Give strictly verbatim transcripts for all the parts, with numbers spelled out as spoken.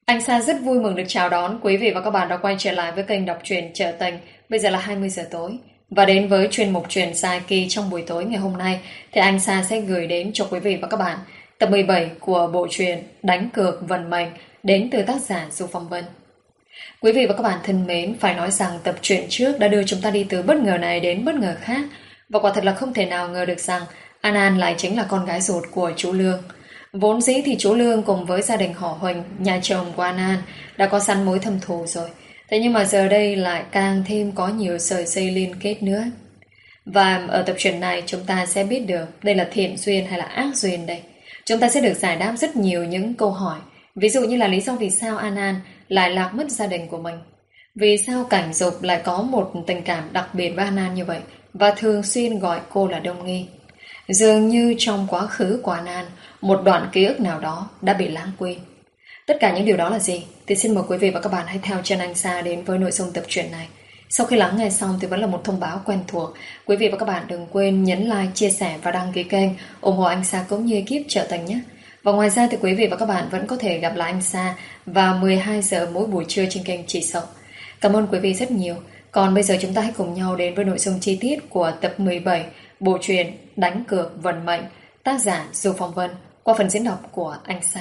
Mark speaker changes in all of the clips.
Speaker 1: Anh Sa rất vui mừng được chào đón quý vị và các bạn đã quay trở lại với kênh đọc truyện Trở Tình. Bây giờ là hai mươi giờ tối. Và đến với chuyên mục truyện dài kỳ trong buổi tối ngày hôm nay thì anh Sa sẽ gửi đến cho quý vị và các bạn tập mười bảy của bộ truyện Đánh Cược Vận Mệnh đến từ tác giả Du Phong Vân. Quý vị và các bạn thân mến, phải nói rằng tập truyện trước đã đưa chúng ta đi từ bất ngờ này đến bất ngờ khác. Và quả thật là không thể nào ngờ được rằng An An lại chính là con gái ruột của chú Lương. Vốn dĩ thì chú Lương cùng với gia đình họ Huỳnh, nhà chồng của An An, đã có sẵn mối thâm thù rồi. Thế nhưng mà giờ đây lại càng thêm có nhiều sợi dây liên kết nữa. Và ở tập truyện này chúng ta sẽ biết được đây là thiện duyên hay là ác duyên đây. Chúng ta sẽ được giải đáp rất nhiều những câu hỏi. Ví dụ như là lý do vì sao An An lại lạc mất gia đình của mình. Vì sao Cảnh Dục lại có một tình cảm đặc biệt với An An như vậy và thường xuyên gọi cô là Đông Nghi. Dường như trong quá khứ của An An, một đoạn ký ức nào đó đã bị lãng quên. Tất cả những điều đó là gì? Thì xin mời quý vị và các bạn hãy theo chân anh Sa đến với nội dung tập truyện này. Sau khi lắng nghe xong thì vẫn là một thông báo quen thuộc. Quý vị và các bạn đừng quên nhấn like, chia sẻ và đăng ký kênh, ủng hộ anh Sa cũng như ekip Trở Tình nhé. Và ngoài ra thì quý vị và các bạn vẫn có thể gặp lại anh Sa vào mười hai giờ mỗi buổi trưa trên kênh Chị Sậu. Cảm ơn quý vị rất nhiều. Còn bây giờ chúng ta hãy cùng nhau đến với nội dung chi tiết của tập mười bảy bộ truyện Đánh Cược Vận Mệnh, tác giả Du Phong Vân, qua phần diễn đọc của anh Sa.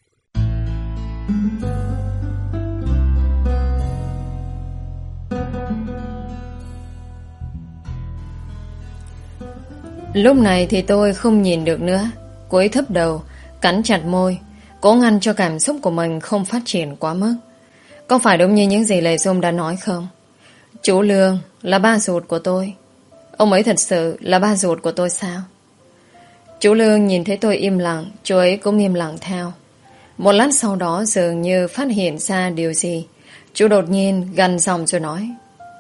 Speaker 1: Lúc này thì tôi không nhìn được nữa, cúi thấp đầu, cắn chặt môi, cố ngăn cho cảm xúc của mình không phát triển quá mức. Có phải đúng như những gì Lê Dung đã nói không? Chú Lương là ba ruột của tôi. Ông ấy thật sự là ba ruột của tôi sao? Chú Lương nhìn thấy tôi im lặng, chú ấy cũng im lặng theo. Một lát sau đó dường như phát hiện ra điều gì, chú đột nhiên gằn giọng rồi nói: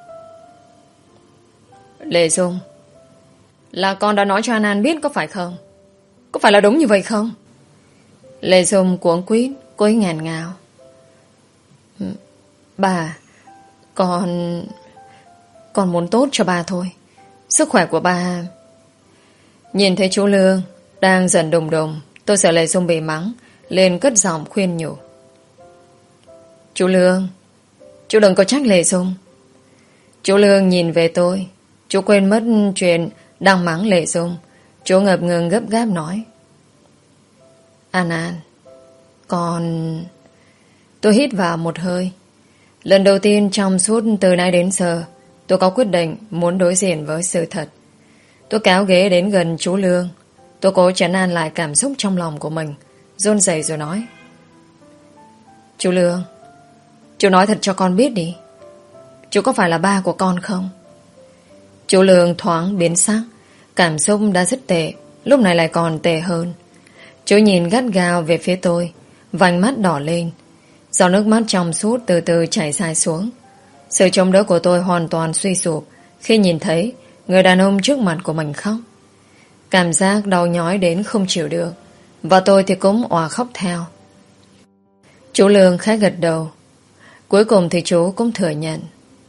Speaker 1: Lê Dung, là con đã nói cho An An biết có phải không? Có phải là đúng như vậy không? Lê Dung cuống quýt, cô ấy ngàn ngào: Bà, con... Con muốn tốt cho bà thôi. Sức khỏe của bà... Nhìn thấy chú Lương đang dần đùng đùng, tôi sợ Lê Dung bị mắng, lên cất giọng khuyên nhủ: Chú Lương, chú đừng có trách Lê Dung. Chú Lương nhìn về tôi, chú quên mất chuyện đang mắng Lê Dung. Chú ngập ngừng gấp gáp nói: An An, con... Tôi hít vào một hơi. Lần đầu tiên trong suốt từ nay đến giờ, tôi có quyết định muốn đối diện với sự thật. Tôi kéo ghế đến gần chú Lương. Tôi cố trấn an lại cảm xúc trong lòng của mình, run rẩy rồi nói: Chú Lương, chú nói thật cho con biết đi, chú có phải là ba của con không? Chú Lương thoáng biến sắc. Cảm xúc đã rất tệ, lúc này lại còn tệ hơn. Chú nhìn gắt gao về phía tôi, vành mắt đỏ lên, giọt nước mắt trong suốt từ từ chảy dài xuống. Sự chống đỡ của tôi hoàn toàn suy sụp khi nhìn thấy người đàn ông trước mặt của mình khóc. Cảm giác đau nhói đến không chịu được, và tôi thì cũng òa khóc theo. Chú Lương khẽ gật đầu. Cuối cùng thì chú cũng thừa nhận: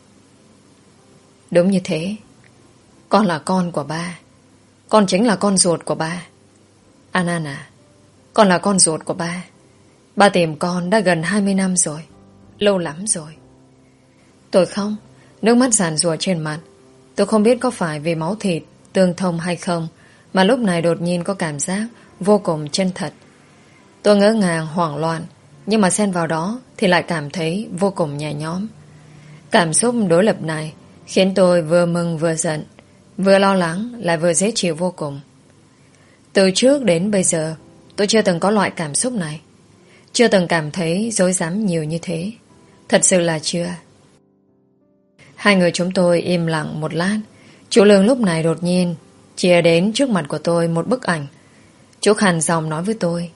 Speaker 1: Đúng như thế, con là con của ba. Con chính là con ruột của ba. An An à, con là con ruột của ba. Ba tìm con đã gần hai mươi năm rồi, lâu lắm rồi. Tôi không, nước mắt giàn giụa trên mặt. Tôi không biết có phải vì máu thịt tương thông hay không, mà lúc này đột nhiên có cảm giác vô cùng chân thật. Tôi ngỡ ngàng hoảng loạn, nhưng mà xen vào đó thì lại cảm thấy vô cùng nhẹ nhõm. Cảm xúc đối lập này khiến tôi vừa mừng vừa giận, vừa lo lắng lại vừa dễ chịu vô cùng. Từ trước đến bây giờ, tôi chưa từng có loại cảm xúc này, chưa từng cảm thấy rối rắm nhiều như thế. Thật sự là chưa. Hai người chúng tôi im lặng một lát. Chú Lương lúc này đột nhiên chia đến trước mặt của tôi một bức ảnh. Chú khàn giọng nói với tôi: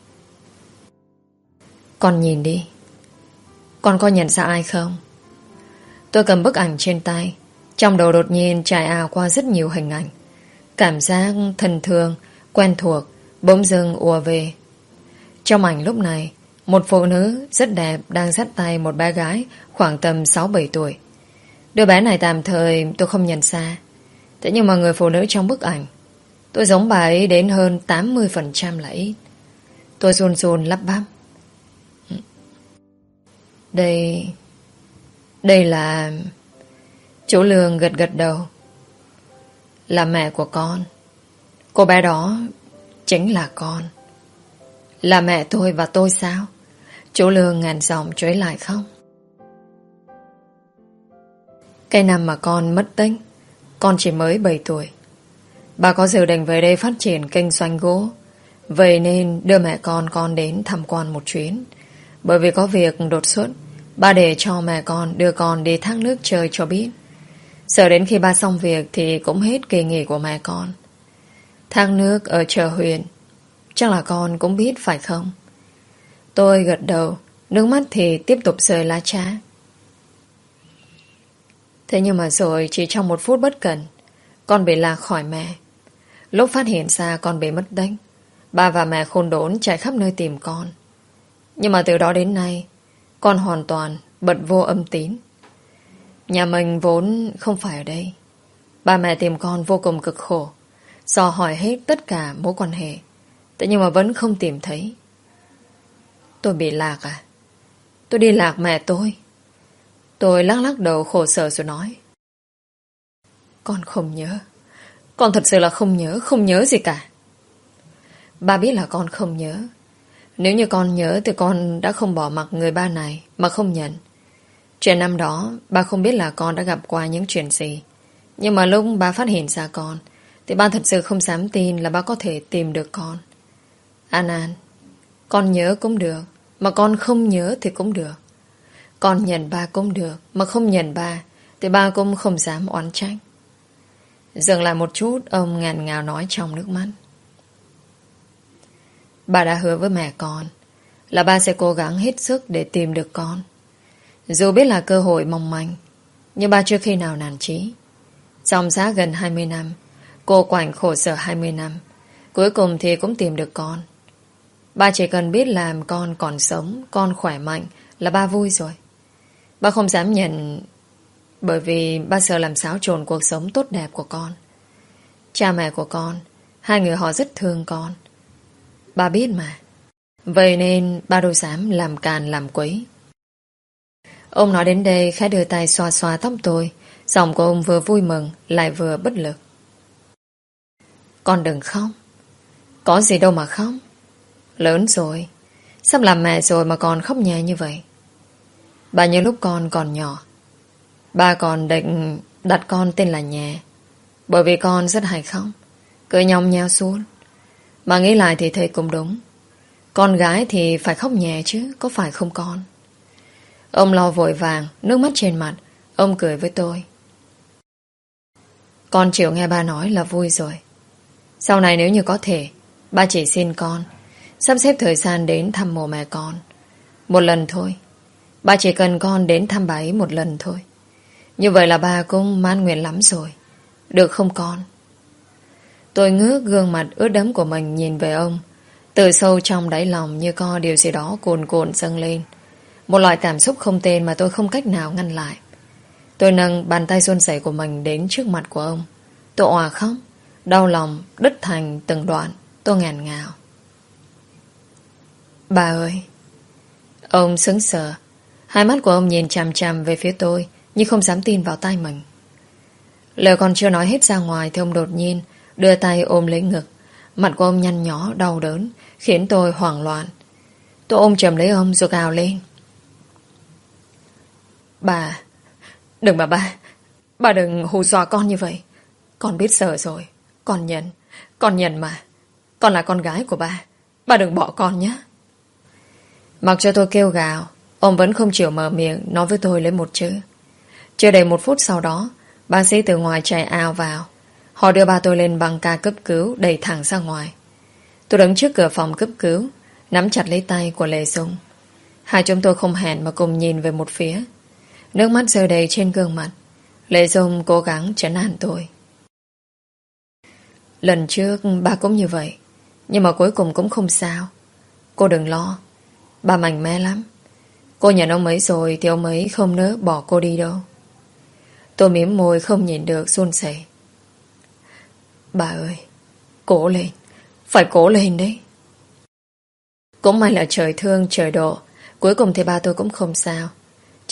Speaker 1: Con nhìn đi, con có nhận ra ai không? Tôi cầm bức ảnh trên tay, trong đầu đột nhiên trải ào qua rất nhiều hình ảnh. Cảm giác thân thương, quen thuộc bỗng dưng ùa về. Trong ảnh lúc này, một phụ nữ rất đẹp đang dắt tay một bé gái khoảng tầm sáu bảy tuổi. Đứa bé này tạm thời tôi không nhận ra. Thế nhưng mà người phụ nữ trong bức ảnh, tôi giống bà ấy đến hơn tám mươi phần trăm là ít. Tôi run run lắp bắp: Đây... Đây là... Chú Lương gật gật đầu. Là mẹ của con. Cô bé đó chính là con. Là mẹ tôi và tôi sao? Chú Lương ngàn giọng chối lại không. Cái năm mà con mất tích, con chỉ mới bảy tuổi. Bà có dự định về đây phát triển kinh doanh gỗ. Vậy nên đưa mẹ con con đến tham quan một chuyến. Bởi vì có việc đột xuất, bà để cho mẹ con đưa con đi thác nước chơi cho biết. Sợ đến khi ba xong việc thì cũng hết kỳ nghỉ của mẹ con. Thác nước ở chợ huyện, chắc là con cũng biết phải không? Tôi gật đầu, nước mắt thì tiếp tục rơi lá trá. Thế nhưng mà rồi chỉ trong một phút bất cẩn, con bị lạc khỏi mẹ. Lúc phát hiện ra con bị mất tích, ba và mẹ khôn đốn chạy khắp nơi tìm con. Nhưng mà từ đó đến nay, con hoàn toàn bật vô âm tín. Nhà mình vốn không phải ở đây. Ba mẹ tìm con vô cùng cực khổ, dò hỏi hết tất cả mối quan hệ, thế nhưng mà vẫn không tìm thấy. Tôi bị lạc à? Tôi đi lạc mẹ tôi. Tôi lắc lắc đầu khổ sở rồi nói. Con không nhớ. Con thật sự là không nhớ, không nhớ gì cả. Ba biết là con không nhớ. Nếu như con nhớ thì con đã không bỏ mặc người ba này mà không nhận. Chuyện năm đó, ba không biết là con đã gặp qua những chuyện gì. Nhưng mà lúc ba phát hiện ra con, thì ba thật sự không dám tin là ba có thể tìm được con. An An, con nhớ cũng được, mà con không nhớ thì cũng được. Con nhận ba cũng được, mà không nhận ba, thì ba cũng không dám oán trách. Dừng lại một chút, ông ngàn ngào nói trong nước mắt. Ba đã hứa với mẹ con là ba sẽ cố gắng hết sức để tìm được con. Dù biết là cơ hội mong manh, nhưng ba chưa khi nào nản chí. Dòng giá gần hai mươi năm, cô quạnh khổ sở hai mươi năm, cuối cùng thì cũng tìm được con. Ba chỉ cần biết làm con còn sống, con khỏe mạnh là ba vui rồi. Ba không dám nhận, bởi vì ba sợ làm xáo trộn cuộc sống tốt đẹp của con. Cha mẹ của con, hai người họ rất thương con. Ba biết mà. Vậy nên ba đâu dám làm càn làm quấy. Ông nói đến đây khẽ đưa tay xoa xoa tóc tôi. Giọng của ông vừa vui mừng lại vừa bất lực. Con đừng khóc. Có gì đâu mà khóc. Lớn rồi, sắp làm mẹ rồi mà còn khóc nhè như vậy. Bà nhớ lúc con còn nhỏ, ba còn định đặt con tên là Nhẹ, bởi vì con rất hay khóc, cười nhong nheo suốt. Mà nghĩ lại thì thấy cũng đúng. Con gái thì phải khóc nhẹ chứ, có phải không con? Ông lo vội vàng, nước mắt trên mặt. Ông cười với tôi. Con chịu nghe ba nói là vui rồi. Sau này nếu như có thể, ba chỉ xin con sắp xếp thời gian đến thăm mộ mẹ con. Một lần thôi. Ba chỉ cần con đến thăm bà ấy một lần thôi. Như vậy là ba cũng mãn nguyện lắm rồi. Được không con? Tôi ngước gương mặt ướt đẫm của mình nhìn về ông. Từ sâu trong đáy lòng như có điều gì đó cuồn cuộn dâng lên. Một loại cảm xúc không tên mà tôi không cách nào ngăn lại. Tôi nâng bàn tay run rẩy của mình đến trước mặt của ông. Tôi òa khóc, đau lòng đứt thành từng đoạn. Tôi ngàn ngào. Bà ơi! Ông sững sờ. Hai mắt của ông nhìn chằm chằm về phía tôi, nhưng không dám tin vào tai mình. Lời còn chưa nói hết ra ngoài thì ông đột nhiên đưa tay ôm lấy ngực. Mặt của ông nhăn nhó đau đớn, khiến tôi hoảng loạn. Tôi ôm chầm lấy ông rồi gào lên. Bà! Đừng mà ba! Bà đừng hù dọa con như vậy. Con biết sợ rồi. Con nhận. Con nhận mà. Con là con gái của ba. Bà đừng bỏ con nhé. Mặc cho tôi kêu gào, ông vẫn không chịu mở miệng nói với tôi lấy một chữ. Chưa đầy một phút sau đó, bác sĩ từ ngoài chạy ào vào. Họ đưa ba tôi lên băng ca cấp cứu, đẩy thẳng ra ngoài. Tôi đứng trước cửa phòng cấp cứu, nắm chặt lấy tay của Lê Dung. Hai chúng tôi không hẹn mà cùng nhìn về một phía. Nước mắt rơi đầy trên gương mặt. Lê Dung cố gắng trấn an tôi. Lần trước ba cũng như vậy, nhưng mà cuối cùng cũng không sao. Cô đừng lo. Ba mạnh mẽ lắm. Cô nhận ông ấy rồi thì ông ấy không nỡ bỏ cô đi đâu. Tôi mím môi không nhìn được run rẩy. Bà ơi, cố lên. Phải cố lên đấy. Cũng may là trời thương trời độ. Cuối cùng thì ba tôi cũng không sao.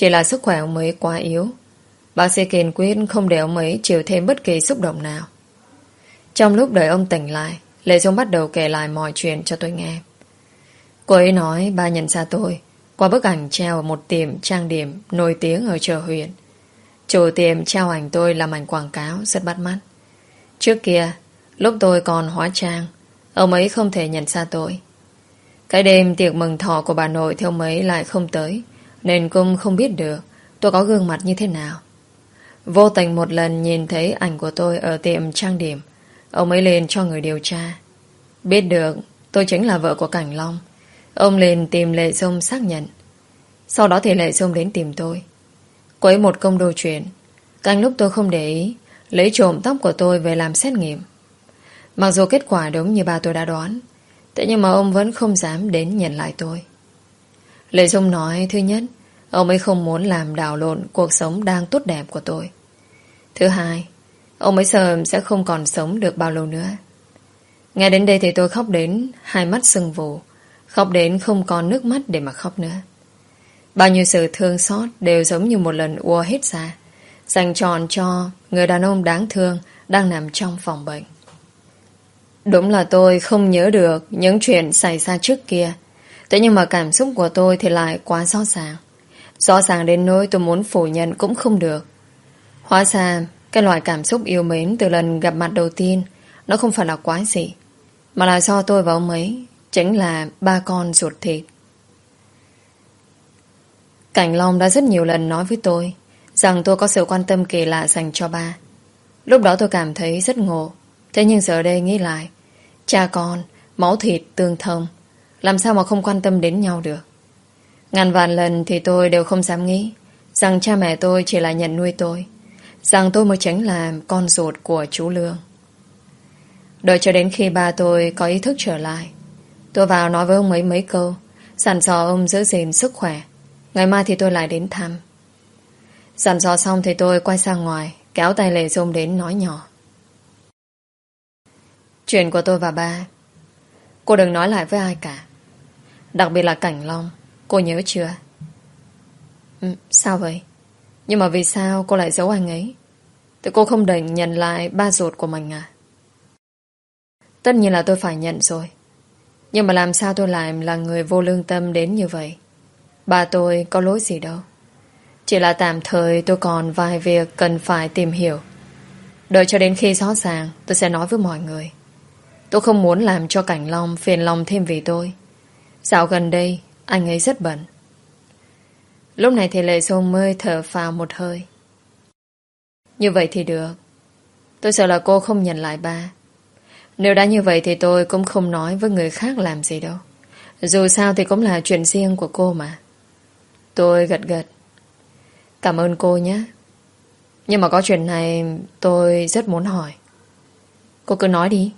Speaker 1: Chỉ là sức khỏe ông ấy quá yếu. Bác sĩ kiên quyết không để ông ấy chịu thêm bất kỳ xúc động nào. Trong lúc đợi ông tỉnh lại, Lệ Dung bắt đầu kể lại mọi chuyện cho tôi nghe. Cô ấy nói ba nhận ra tôi qua bức ảnh treo ở một tiệm trang điểm nổi tiếng ở chợ huyện. Chủ tiệm treo ảnh tôi làm ảnh quảng cáo rất bắt mắt. Trước kia, lúc tôi còn hóa trang, ông ấy không thể nhận ra tôi. Cái đêm tiệc mừng thọ của bà nội thì ông ấy lại không tới, nên cũng không biết được tôi có gương mặt như thế nào. Vô tình một lần nhìn thấy ảnh của tôi ở tiệm trang điểm, ông ấy lên cho người điều tra. Biết được tôi chính là vợ của Cảnh Long, ông lên tìm Lệ Dung xác nhận. Sau đó thì Lệ Dung đến tìm tôi. Cô ấy một công đôi chuyện. Canh lúc tôi không để ý, lấy trộm tóc của tôi về làm xét nghiệm. Mặc dù kết quả đúng như ba tôi đã đoán, thế nhưng mà ông vẫn không dám đến nhận lại tôi. Lệ Dung nói thứ nhất, ông ấy không muốn làm đảo lộn cuộc sống đang tốt đẹp của tôi. Thứ hai, ông ấy sợ sẽ không còn sống được bao lâu nữa. Nghe đến đây thì tôi khóc đến hai mắt sưng vù, khóc đến không còn nước mắt để mà khóc nữa. Bao nhiêu sự thương xót đều giống như một lần ùa hết ra, dành trọn cho người đàn ông đáng thương đang nằm trong phòng bệnh. Đúng là tôi không nhớ được những chuyện xảy ra trước kia, thế nhưng mà cảm xúc của tôi thì lại quá rõ ràng. Rõ ràng đến nỗi tôi muốn phủ nhận cũng không được. Hóa ra cái loại cảm xúc yêu mến từ lần gặp mặt đầu tiên nó không phải là quái gì, mà là do tôi và ông ấy chính là ba con ruột thịt. Cảnh Long đã rất nhiều lần nói với tôi rằng tôi có sự quan tâm kỳ lạ dành cho ba. Lúc đó tôi cảm thấy rất ngộ. Thế nhưng giờ đây nghĩ lại, cha con, máu thịt tương thông, làm sao mà không quan tâm đến nhau được. Ngàn vạn lần thì tôi đều không dám nghĩ rằng cha mẹ tôi chỉ là nhận nuôi tôi, rằng tôi mới chính là con ruột của chú Lương. Đợi cho đến khi ba tôi có ý thức trở lại, tôi vào nói với ông ấy mấy câu, dặn dò ông giữ gìn sức khỏe. Ngày mai thì tôi lại đến thăm. Dặn dò xong thì tôi quay sang ngoài, kéo tay Lệ Dung đến nói nhỏ. Chuyện của tôi và ba, cô đừng nói lại với ai cả, đặc biệt là Cảnh Long. Cô nhớ chưa? Ừ, sao vậy? Nhưng mà vì sao cô lại giấu anh ấy? Thì cô không định nhận lại ba ruột của mình à? Tất nhiên là tôi phải nhận rồi, nhưng mà làm sao tôi lại là người vô lương tâm đến như vậy? Ba tôi có lỗi gì đâu. Chỉ là tạm thời tôi còn vài việc cần phải tìm hiểu. Đợi cho đến khi rõ ràng tôi sẽ nói với mọi người. Tôi không muốn làm cho Cảnh Long phiền lòng thêm vì tôi. Dạo gần đây anh ấy rất bận. Lúc này thì Lệ Dung mới thở phào một hơi. Như vậy thì được. Tôi sợ là cô không nhận lại ba. Nếu đã như vậy thì tôi cũng không nói với người khác làm gì đâu. Dù sao thì cũng là chuyện riêng của cô mà. Tôi gật gật. Cảm ơn cô nhé. Nhưng mà có chuyện này tôi rất muốn hỏi. Cô cứ nói đi.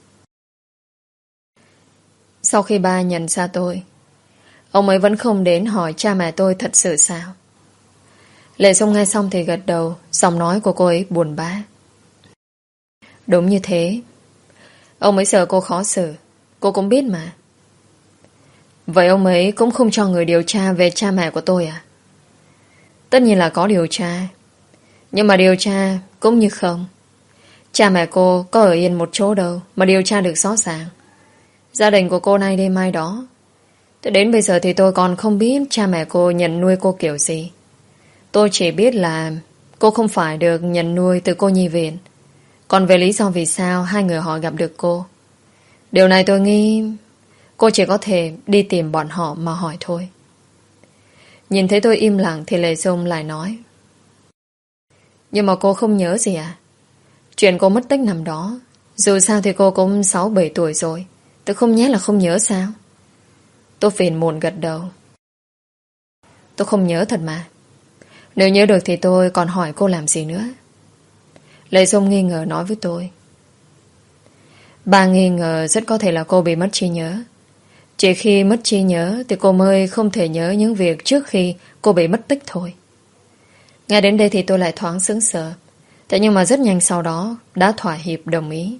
Speaker 1: Sau khi ba nhận ra tôi, ông ấy vẫn không đến hỏi cha mẹ tôi thật sự sao? Lệ Dung nghe xong thì gật đầu, giọng nói của cô ấy buồn bã. Đúng như thế. Ông ấy sợ cô khó xử, cô cũng biết mà. Vậy ông ấy cũng không cho người điều tra về cha mẹ của tôi à? Tất nhiên là có điều tra, nhưng mà điều tra cũng như không. Cha mẹ cô có ở yên một chỗ đâu mà điều tra được rõ ràng. Gia đình của cô nay đây mai đó. Tới đến bây giờ thì tôi còn không biết cha mẹ cô nhận nuôi cô kiểu gì. Tôi chỉ biết là cô không phải được nhận nuôi từ cô nhi viện. Còn về lý do vì sao hai người họ gặp được cô, điều này tôi nghĩ cô chỉ có thể đi tìm bọn họ mà hỏi thôi. Nhìn thấy tôi im lặng thì Lệ Dung lại nói. Nhưng mà cô không nhớ gì à? Chuyện cô mất tích năm đó, dù sao thì cô cũng sáu bảy tuổi rồi, tôi không nhớ là không nhớ sao? Tôi phiền muộn gật đầu. Tôi không nhớ thật mà. Nếu nhớ được thì tôi còn hỏi cô làm gì nữa? Lệ Dung nghi ngờ nói với tôi. Bà nghi ngờ rất có thể là cô bị mất trí nhớ. Chỉ khi mất trí nhớ thì cô mới không thể nhớ những việc trước khi cô bị mất tích thôi. Nghe đến đây thì tôi lại thoáng sững sờ. Thế nhưng mà rất nhanh sau đó đã thỏa hiệp đồng ý.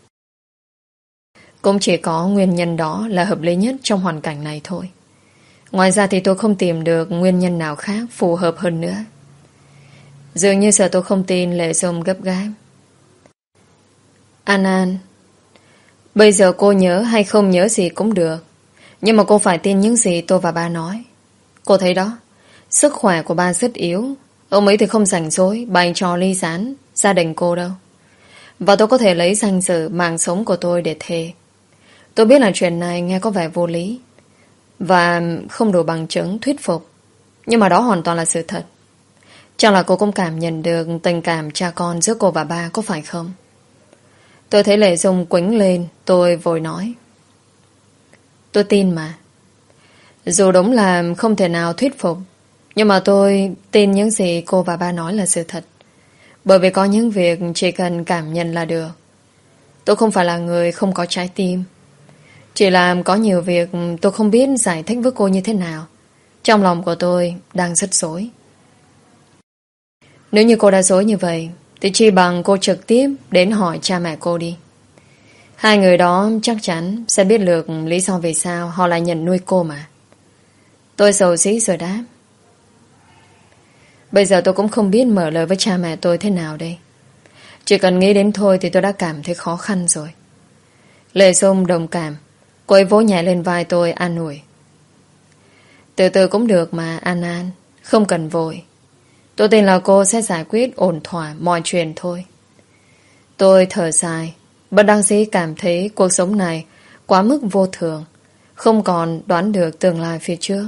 Speaker 1: Cũng chỉ có nguyên nhân đó là hợp lý nhất trong hoàn cảnh này thôi. Ngoài ra thì tôi không tìm được nguyên nhân nào khác phù hợp hơn nữa. Dường như sợ tôi không tin, Lệ Dung gấp gáp. An An, bây giờ cô nhớ hay không nhớ gì cũng được, nhưng mà cô phải tin những gì tôi và ba nói. Cô thấy đó, sức khỏe của ba rất yếu. Ông ấy thì không rảnh rỗi bày trò ly gián gia đình cô đâu. Và tôi có thể lấy danh dự mạng sống của tôi để thề. Tôi biết là chuyện này nghe có vẻ vô lý và không đủ bằng chứng thuyết phục, nhưng mà đó hoàn toàn là sự thật. Chắc là cô cũng cảm nhận được tình cảm cha con giữa cô và ba, có phải không? Tôi thấy Lệ Dung quĩnh lên. Tôi vội nói: tôi tin mà. Dù đúng là không thể nào thuyết phục, nhưng mà tôi tin những gì cô và ba nói là sự thật. Bởi vì có những việc chỉ cần cảm nhận là được. Tôi không phải là người không có trái tim. Chỉ là có nhiều việc tôi không biết giải thích với cô như thế nào. Trong lòng của tôi đang rất rối. Nếu như cô đã rối như vậy thì chi bằng cô trực tiếp đến hỏi cha mẹ cô đi. Hai người đó chắc chắn sẽ biết được lý do vì sao họ lại nhận nuôi cô mà. Tôi xấu xí rồi đáp: bây giờ tôi cũng không biết mở lời với cha mẹ tôi thế nào đây. Chỉ cần nghĩ đến thôi thì tôi đã cảm thấy khó khăn rồi. Lệ Dung đồng cảm. Cô ấy vỗ nhẹ lên vai tôi an ủi: từ từ cũng được mà An An, không cần vội. Tôi tin là cô sẽ giải quyết ổn thỏa mọi chuyện thôi. Tôi thở dài, bất đắc dĩ cảm thấy cuộc sống này quá mức vô thường, không còn đoán được tương lai phía trước.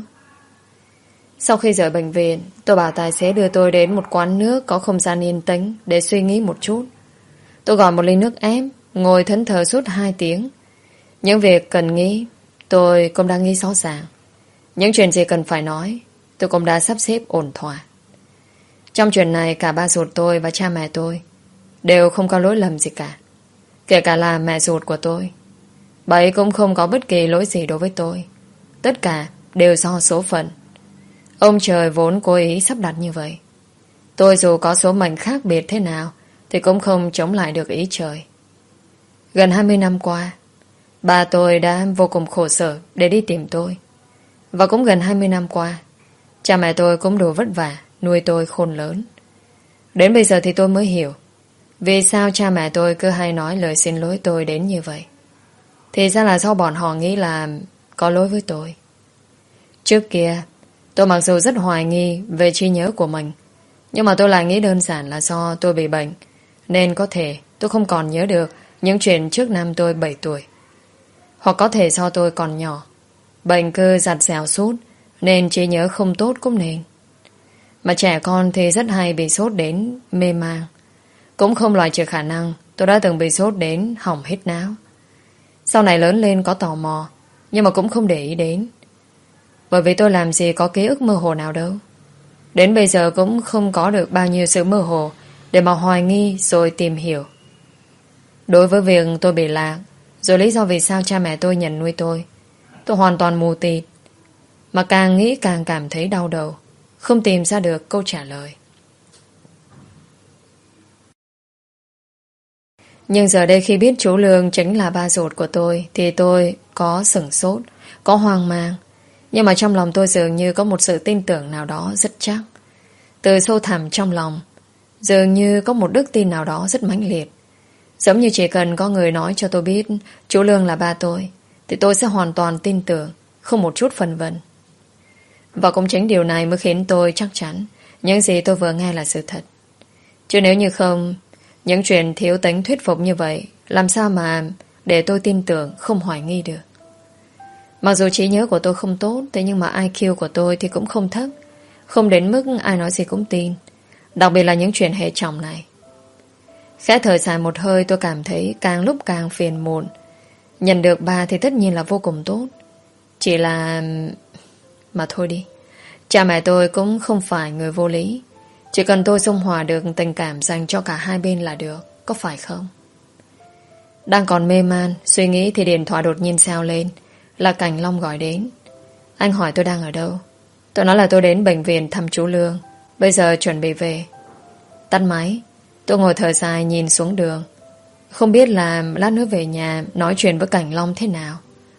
Speaker 1: Sau khi rời bệnh viện, tôi bảo tài xế đưa tôi đến một quán nước có không gian yên tĩnh để suy nghĩ một chút. Tôi gọi một ly nước ép, ngồi thẫn thờ suốt hai tiếng. Những việc cần nghĩ, tôi cũng đã nghĩ rõ ràng. Những chuyện gì cần phải nói, tôi cũng đã sắp xếp ổn thỏa. Trong chuyện này, cả ba ruột tôi và cha mẹ tôi đều không có lỗi lầm gì cả. Kể cả là mẹ ruột của tôi, bà ấy cũng không có bất kỳ lỗi gì đối với tôi. Tất cả đều do số phận. Ông trời vốn cố ý sắp đặt như vậy. Tôi dù có số mệnh khác biệt thế nào thì cũng không chống lại được ý trời. Gần hai mươi năm qua, ba tôi đã vô cùng khổ sở để đi tìm tôi. Và cũng gần hai mươi năm qua, cha mẹ tôi cũng đủ vất vả nuôi tôi khôn lớn. Đến bây giờ thì tôi mới hiểu vì sao cha mẹ tôi cứ hay nói lời xin lỗi tôi đến như vậy. Thì ra là do bọn họ nghĩ là có lỗi với tôi. Trước kia, tôi mặc dù rất hoài nghi về trí nhớ của mình, nhưng mà tôi lại nghĩ đơn giản là do tôi bị bệnh, nên có thể tôi không còn nhớ được những chuyện trước năm tôi bảy tuổi. Hoặc có thể do tôi còn nhỏ, bệnh cứ giặt dẻo sốt, nên trí nhớ không tốt cũng nên. Mà trẻ con thì rất hay bị sốt đến mê man. Cũng không loại trừ khả năng tôi đã từng bị sốt đến hỏng hết não. Sau này lớn lên có tò mò, nhưng mà cũng không để ý đến. Bởi vì tôi làm gì có ký ức mơ hồ nào đâu. Đến bây giờ cũng không có được bao nhiêu sự mơ hồ để mà hoài nghi rồi tìm hiểu. Đối với việc tôi bị lạc, rồi lý do vì sao cha mẹ tôi nhận nuôi tôi, tôi hoàn toàn mù tịt. Mà càng nghĩ càng cảm thấy đau đầu, không tìm ra được câu trả lời. Nhưng giờ đây khi biết chú Lương chính là ba ruột của tôi thì tôi có sửng sốt, có hoang mang. Nhưng mà trong lòng tôi dường như có một sự tin tưởng nào đó rất chắc. Từ sâu thẳm trong lòng, dường như có một đức tin nào đó rất mãnh liệt. Giống như chỉ cần có người nói cho tôi biết chú Lương là ba tôi, thì tôi sẽ hoàn toàn tin tưởng, không một chút phân vân. Và cũng chính điều này mới khiến tôi chắc chắn những gì tôi vừa nghe là sự thật. Chứ nếu như không, những chuyện thiếu tính thuyết phục như vậy làm sao mà để tôi tin tưởng, không hoài nghi được. Mặc dù trí nhớ của tôi không tốt, thế nhưng mà i kiu của tôi thì cũng không thấp, không đến mức ai nói gì cũng tin. Đặc biệt là những chuyện hệ trọng này. Khẽ thở dài một hơi, tôi cảm thấy càng lúc càng phiền muộn. Nhận được ba thì tất nhiên là vô cùng tốt. Chỉ là... mà thôi đi. Cha mẹ tôi cũng không phải người vô lý. Chỉ cần tôi dung hòa được tình cảm dành cho cả hai bên là được, có phải không? Đang còn mê man suy nghĩ thì điện thoại đột nhiên reo lên. Là Cảnh Long gọi đến. Anh hỏi tôi đang ở đâu. Tôi nói là tôi đến bệnh viện thăm chú Lương, bây giờ chuẩn bị về. Tắt máy, tôi ngồi thở dài nhìn xuống đường. Không biết là lát nữa về nhà nói chuyện với Cảnh Long thế nào.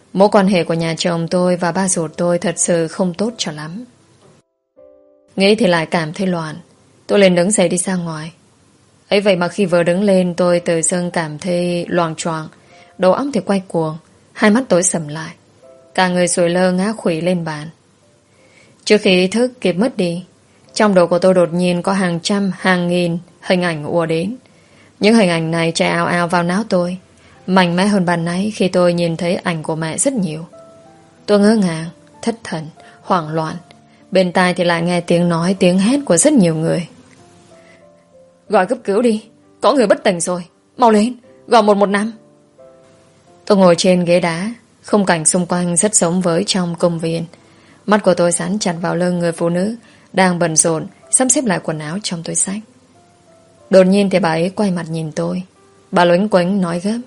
Speaker 1: Mối quan hệ của nhà chồng tôi và ba ruột tôi thật sự không tốt cho lắm. Nghĩ thì lại cảm thấy loạn. Tôi liền đứng dậy đi ra ngoài. Ấy vậy mà khi vừa đứng lên, tôi tự dưng cảm thấy loạng choạng, đầu óc thì quay cuồng, hai mắt tối sầm lại, cả người sụi lơ ngã khuỵu lên bàn. Trước khi ý thức kịp mất đi, trong đầu của tôi đột nhiên có hàng trăm, hàng nghìn hình ảnh ùa đến. Những hình ảnh này chạy ào ào vào não tôi, mạnh mẽ hơn ban nãy khi tôi nhìn thấy ảnh của mẹ rất nhiều. Tôi ngỡ ngàng, thất thần, hoảng loạn. Bên tai thì lại nghe tiếng nói, tiếng hét của rất nhiều người. Gọi cấp cứu đi, có người bất tỉnh rồi, mau lên, gọi một một năm. Tôi ngồi trên ghế đá, khung cảnh xung quanh rất giống với trong công viên. Mắt của tôi dán chặt vào lưng người phụ nữ đang bận rộn sắp xếp lại quần áo trong túi xách. Đột nhiên thì bà ấy quay mặt nhìn tôi. Bà luếnh quếnh nói gấp: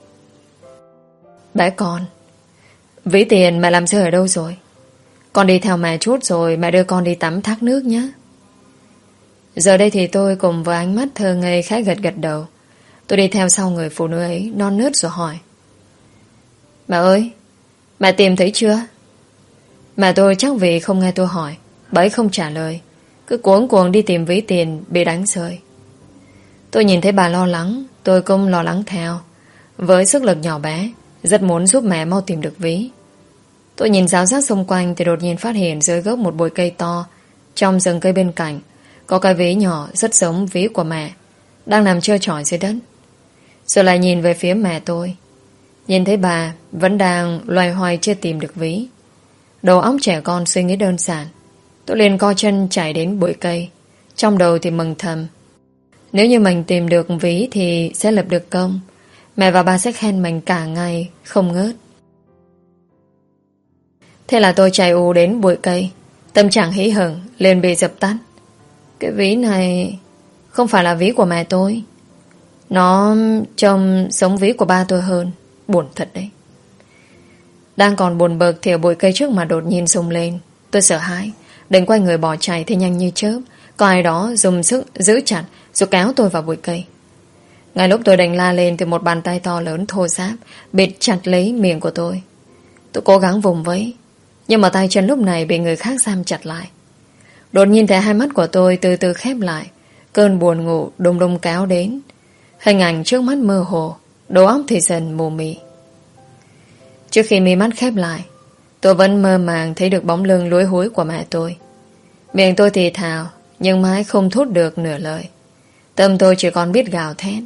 Speaker 1: Bé con, ví tiền mẹ làm rơi ở đâu rồi? Con đi theo mẹ chút rồi mẹ đưa con đi tắm thác nước nhé. Giờ đây thì tôi cùng với ánh mắt thơ ngây khẽ gật gật đầu. Tôi đi theo sau người phụ nữ ấy, non nớt rồi hỏi: Mẹ ơi, mẹ tìm thấy chưa? Mẹ tôi chắc vì không nghe tôi hỏi, bà ấy không trả lời, cứ cuống cuồng đi tìm ví tiền bị đánh rơi. Tôi nhìn thấy bà lo lắng, tôi cũng lo lắng theo. Với sức lực nhỏ bé, rất muốn giúp mẹ mau tìm được ví. Tôi nhìn ráo rác xung quanh thì đột nhiên phát hiện dưới gốc một bụi cây to, trong rừng cây bên cạnh, có cái ví nhỏ rất giống ví của mẹ, đang nằm trơ trọi dưới đất. Rồi lại nhìn về phía mẹ tôi, nhìn thấy bà vẫn đang loay hoay chưa tìm được ví. Đầu óc trẻ con suy nghĩ đơn giản. Tôi liền co chân chạy đến bụi cây, trong đầu thì mừng thầm: nếu như mình tìm được ví thì sẽ lập được công. Mẹ và bà sẽ khen mình cả ngày không ngớt. Thế là tôi chạy ù đến bụi cây, tâm trạng hí hửng liền bị dập tắt. Cái ví này không phải là ví của mẹ tôi, nó trông giống ví của ba tôi hơn. Buồn thật đấy. Đang còn buồn bực thì ở bụi cây trước mà đột nhiên rung lên. Tôi sợ hãi, định quay người bỏ chạy thì nhanh như chớp có ai đó dùng sức giữ chặt rồi kéo tôi vào bụi cây. Ngay lúc tôi định la lên thì một bàn tay to lớn thô ráp bịt chặt lấy miệng của tôi. Tôi cố gắng vùng vẫy, nhưng mà tay chân lúc này bị người khác giam chặt lại. Đột nhiên thấy hai mắt của tôi từ từ khép lại, cơn buồn ngủ đùng đùng kéo đến. Hình ảnh trước mắt mơ hồ, đầu óc thì dần mù mị. Trước khi mi mắt khép lại, tôi vẫn mơ màng thấy được bóng lưng lúi húi của mẹ tôi. Miệng tôi thì thào, nhưng mãi không thốt được nửa lời. Tâm tôi chỉ còn biết gào thét: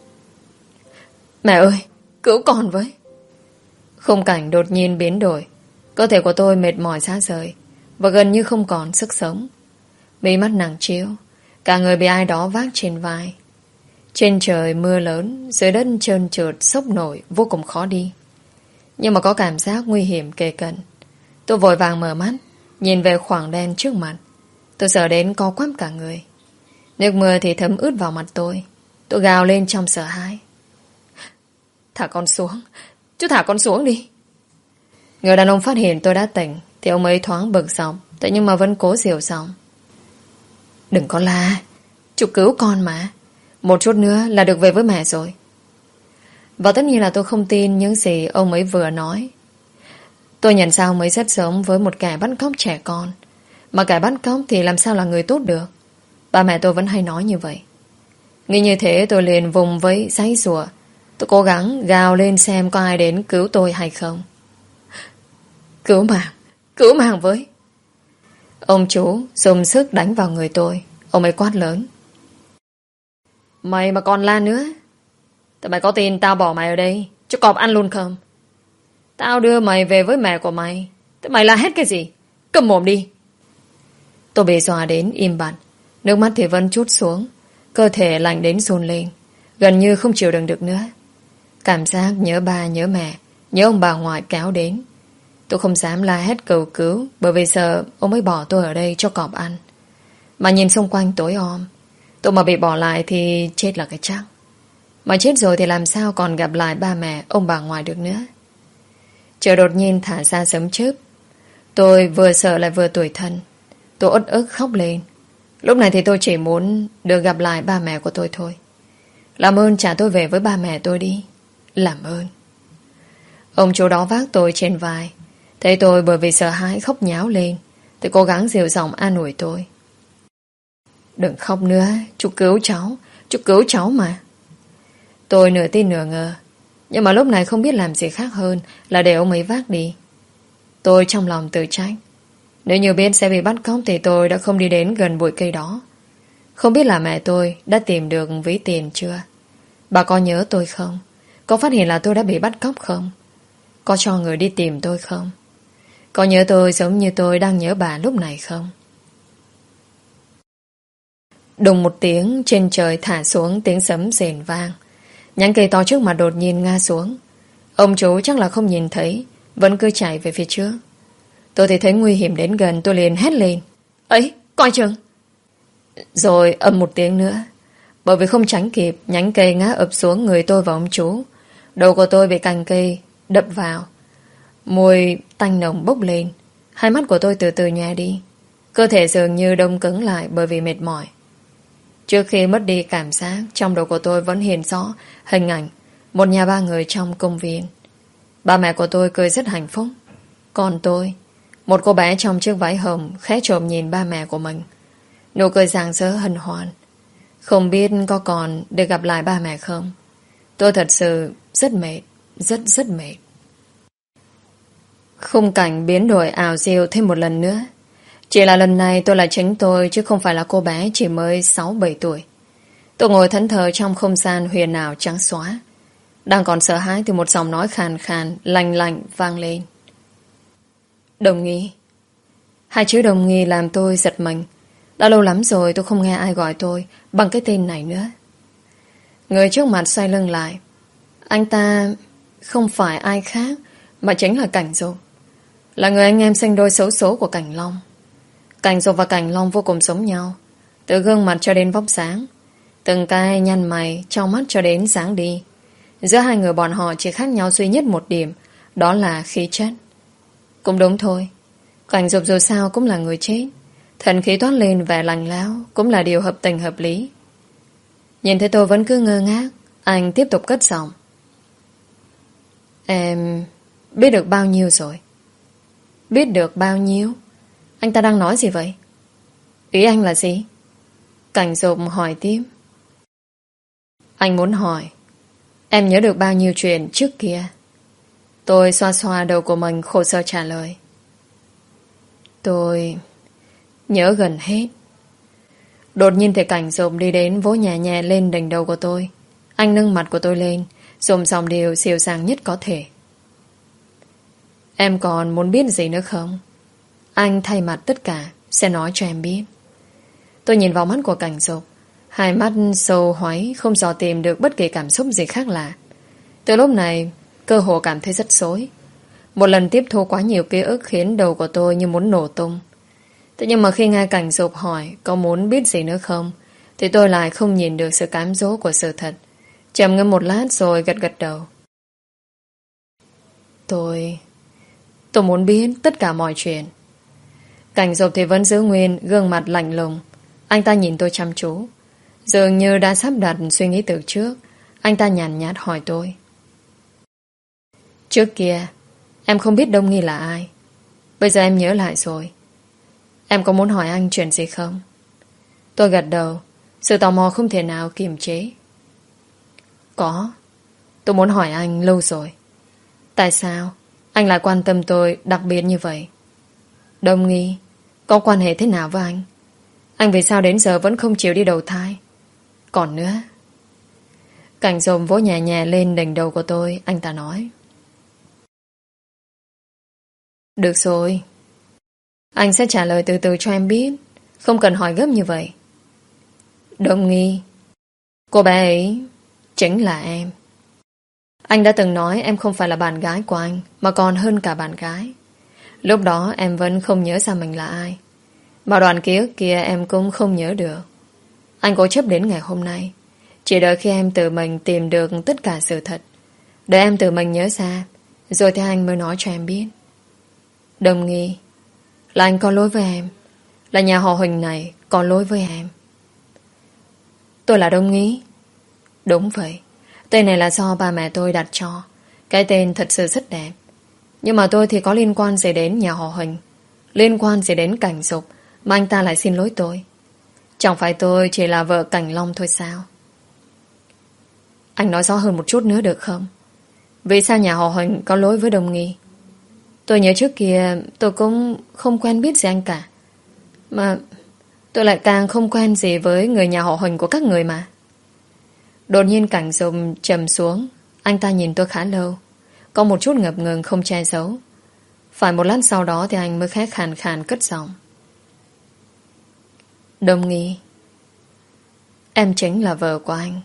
Speaker 1: Mẹ ơi, cứu con với. Khung cảnh đột nhiên biến đổi. Cơ thể của tôi mệt mỏi rã rời và gần như không còn sức sống. Mí mắt nặng trĩu, cả người bị ai đó vác trên vai. Trên trời mưa lớn, dưới đất trơn trượt sốc nổi, vô cùng khó đi. Nhưng mà có cảm giác nguy hiểm kề cận. Tôi vội vàng mở mắt, nhìn về khoảng đen trước mặt. Tôi sợ đến co quắp cả người. Nước mưa thì thấm ướt vào mặt tôi. Tôi gào lên trong sợ hãi: Thả con xuống, chú thả con xuống đi. Người đàn ông phát hiện tôi đã tỉnh thì ông ấy thoáng bực dọc, thế nhưng mà vẫn cố dìu giọng: Đừng có la, chú cứu con mà. Một chút nữa là được về với mẹ rồi. Và tất nhiên là tôi không tin những gì ông ấy vừa nói. Tôi nhận ra ông ấy rất giống với một kẻ bắt cóc trẻ con. Mà kẻ bắt cóc thì làm sao là người tốt được. Ba mẹ tôi vẫn hay nói như vậy. Nghĩ như thế tôi liền vùng với giãy giụa. Tôi cố gắng gào lên xem có ai đến cứu tôi hay không. Cứu mạng, cứu mạng với. Ông chú dùng sức đánh vào người tôi. Ông ấy quát lớn: Mày mà còn la nữa, tụi mày có tin tao bỏ mày ở đây cho cọp ăn luôn không? Tao đưa mày về với mẹ của mày, tụi mày la hết cái gì? Câm mồm đi. Tôi bị dọa đến im bặt, nước mắt thì vẫn trút xuống, cơ thể lạnh đến run lên, gần như không chịu đựng được nữa. Cảm giác nhớ ba nhớ mẹ, nhớ ông bà ngoại kéo đến. Tôi không dám la hét cầu cứu, bởi vì sợ ông ấy bỏ tôi ở đây cho cọp ăn. Mà nhìn xung quanh tối om, tôi mà bị bỏ lại thì chết là cái chắc. Mà chết rồi thì làm sao còn gặp lại ba mẹ, ông bà ngoại được nữa. Trời đột nhiên thả ra sấm chớp. Tôi vừa sợ lại vừa tủi thân. Tôi uất ức khóc lên. Lúc này thì tôi chỉ muốn được gặp lại ba mẹ của tôi thôi. Làm ơn trả tôi về với ba mẹ tôi đi. Làm ơn. Ông chú đó vác tôi trên vai. Thấy tôi bởi vì sợ hãi khóc nháo lên thì cố gắng dịu giọng an ủi tôi. Đừng khóc nữa, chú cứu cháu. Chú cứu cháu mà. Tôi nửa tin nửa ngờ, nhưng mà lúc này không biết làm gì khác hơn là để ông ấy vác đi. Tôi trong lòng tự trách. Nếu như biết sẽ bị bắt cóc thì tôi đã không đi đến gần bụi cây đó. Không biết là mẹ tôi đã tìm được ví tiền chưa? Bà có nhớ tôi không? Có phát hiện là tôi đã bị bắt cóc không? Có cho người đi tìm tôi không? Có nhớ tôi giống như tôi đang nhớ bà lúc này không? Đùng một tiếng, trên trời thả xuống tiếng sấm rền vang. Nhánh cây to trước mặt đột nhiên ngã xuống. Ông chú chắc là không nhìn thấy, vẫn cứ chạy về phía trước. Tôi thì thấy nguy hiểm đến gần, tôi liền hét lên. Ấy, coi chừng! Rồi ầm một tiếng nữa. Bởi vì không tránh kịp, nhánh cây ngã ập xuống người tôi và ông chú. Đầu của tôi bị cành cây đập vào. Mùi tanh nồng bốc lên. Hai mắt của tôi từ từ nhòe đi. Cơ thể dường như đông cứng lại bởi vì mệt mỏi. Trước khi mất đi cảm giác, trong đầu của tôi vẫn hiện rõ hình ảnh một nhà ba người trong công viên. Ba mẹ của tôi cười rất hạnh phúc. Còn tôi, một cô bé trong chiếc váy hồng khẽ trộm nhìn ba mẹ của mình. Nụ cười rạng rỡ hân hoan. Không biết có còn được gặp lại ba mẹ không? Tôi thật sự rất mệt, rất rất mệt. Khung cảnh biến đổi ảo diệu thêm một lần nữa. Chỉ là lần này tôi là chính tôi, chứ không phải là cô bé chỉ mới sáu bảy tuổi. Tôi ngồi thẫn thờ trong không gian huyền ảo trắng xóa. Đang còn sợ hãi thì một giọng nói khàn khàn, lành lạnh vang lên. Đồng nghi. Hai chữ đồng nghi làm tôi giật mình. Đã lâu lắm rồi tôi không nghe ai gọi tôi bằng cái tên này nữa. Người trước mặt xoay lưng lại. Anh ta không phải ai khác mà chính là Cảnh Dục. Là người anh em sinh đôi xấu số của Cảnh Long. Cảnh Dục và Cảnh Long vô cùng giống nhau. Từ gương mặt cho đến vóc dáng, từng cái nhăn mày, trong mắt cho đến dáng đi. Giữa hai người bọn họ chỉ khác nhau duy nhất một điểm, đó là khí chất. Cũng đúng thôi, Cảnh Dục dù sao cũng là người chết. Thần khí toát lên vẻ lạnh lẽo cũng là điều hợp tình hợp lý. Nhìn thấy tôi vẫn cứ ngơ ngác, anh tiếp tục cất giọng. Em biết được bao nhiêu rồi? Biết được bao nhiêu? Anh ta đang nói gì vậy? Ý anh là gì? Cảnh Dục hỏi tiếp. Anh muốn hỏi em nhớ được bao nhiêu chuyện trước kia? Tôi xoa xoa đầu của mình khổ sở trả lời. Tôi nhớ gần hết. Đột nhiên thì Cảnh Dục đi đến vỗ nhẹ nhẹ lên đỉnh đầu của tôi. Anh nâng mặt của tôi lên, dùng giọng điệu dịu dàng nhất có thể. Em còn muốn biết gì nữa không? Anh thay mặt tất cả sẽ nói cho em biết. Tôi nhìn vào mắt của Cảnh Dục. Hai mắt sâu hoáy, không dò tìm được bất kỳ cảm xúc gì khác lạ. Từ lúc này cơ hồ cảm thấy rất rối. Một lần tiếp thu quá nhiều ký ức khiến đầu của tôi như muốn nổ tung. Thế nhưng mà khi nghe Cảnh Dục hỏi có muốn biết gì nữa không, thì tôi lại không nhìn được sự cám dỗ của sự thật. Trầm ngâm một lát rồi gật gật đầu. Tôi... Tôi muốn biết tất cả mọi chuyện. Cảnh Dục thì vẫn giữ nguyên gương mặt lạnh lùng. Anh ta nhìn tôi chăm chú, dường như đã sắp đặt suy nghĩ từ trước. Anh ta nhàn nhạt hỏi tôi. Trước kia em không biết Đông Nghi là ai. Bây giờ em nhớ lại rồi. Em có muốn hỏi anh chuyện gì không? Tôi gật đầu. Sự tò mò không thể nào kiềm chế. Có. Tôi muốn hỏi anh lâu rồi. Tại sao anh lại quan tâm tôi đặc biệt như vậy? Đông Nghi có quan hệ thế nào với anh? Anh vì sao đến giờ vẫn không chịu đi đầu thai? Còn nữa. Cảnh Dục vỗ nhẹ nhẹ lên đỉnh đầu của tôi. Anh ta nói. Được rồi, anh sẽ trả lời từ từ cho em biết, không cần hỏi gấp như vậy. Đông Nghi, cô bé ấy chính là em. Anh đã từng nói em không phải là bạn gái của anh, mà còn hơn cả bạn gái. Lúc đó em vẫn không nhớ ra mình là ai, mà đoạn ký ức kia em cũng không nhớ được. Anh cố chấp đến ngày hôm nay, chỉ đợi khi em tự mình tìm được tất cả sự thật, để em tự mình nhớ ra, rồi thì anh mới nói cho em biết. Đông Nghi, là anh có lỗi với em, là nhà họ Huỳnh này có lỗi với em. Tôi là Đông Nghi. Đúng vậy, tên này là do ba mẹ tôi đặt cho. Cái tên thật sự rất đẹp. Nhưng mà tôi thì có liên quan gì đến nhà họ Huỳnh, liên quan gì đến Cảnh Dục mà anh ta lại xin lỗi tôi? Chẳng phải tôi chỉ là vợ Cảnh Long thôi sao? Anh nói rõ hơn một chút nữa được không? Vì sao nhà họ Huỳnh có lỗi với Đông Nghi? Tôi nhớ trước kia tôi cũng không quen biết gì anh cả. Mà tôi lại càng không quen gì với người nhà họ Huỳnh của các người mà. Đột nhiên Cảnh Dục trầm xuống. Anh ta nhìn tôi khá lâu, có một chút ngập ngừng không che giấu. Phải một lát sau đó thì anh mới khẽ khàn khàn cất giọng. Đông Nghi, em chính là vợ của anh.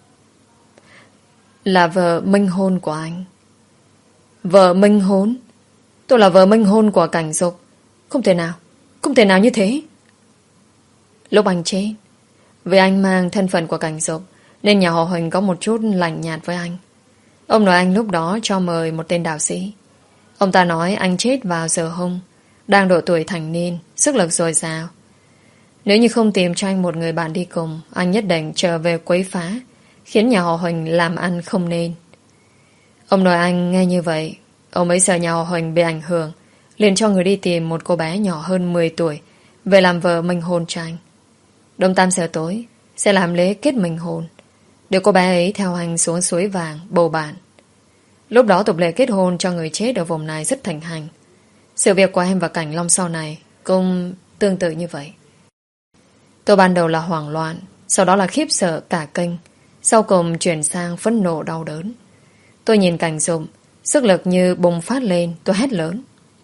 Speaker 1: Là vợ minh hôn của anh. Vợ minh hôn? Tôi là vợ minh hôn của Cảnh Dục? Không thể nào, không thể nào như thế. Lúc anh chết, vì anh mang thân phận của Cảnh Dục nên nhà họ Huỳnh có một chút lạnh nhạt với anh. Ông nói anh lúc đó cho mời một tên đạo sĩ. Ông ta nói anh chết vào giờ hung, đang độ tuổi thành niên, sức lực dồi dào. Nếu như không tìm cho anh một người bạn đi cùng, anh nhất định trở về quấy phá, khiến nhà họ Huỳnh làm ăn không nên. Ông nói anh nghe như vậy, ông ấy sợ nhà họ Huỳnh bị ảnh hưởng, liền cho người đi tìm một cô bé nhỏ hơn mười tuổi về làm vợ minh hôn cho anh. Đông tam giờ tối sẽ làm lễ kết minh hôn, để cô bé ấy theo anh xuống suối vàng bầu bạn. Lúc đó tục lệ kết hôn cho người chết ở vùng này rất thịnh hành. Sự việc của em và Cảnh Long sau này cũng tương tự như vậy. Tôi ban đầu là hoảng loạn, sau đó là khiếp sợ cả kinh, sau cùng chuyển sang phẫn nộ đau đớn. Tôi nhìn Cảnh Dục, sức lực như bùng phát lên, tôi hét lớn.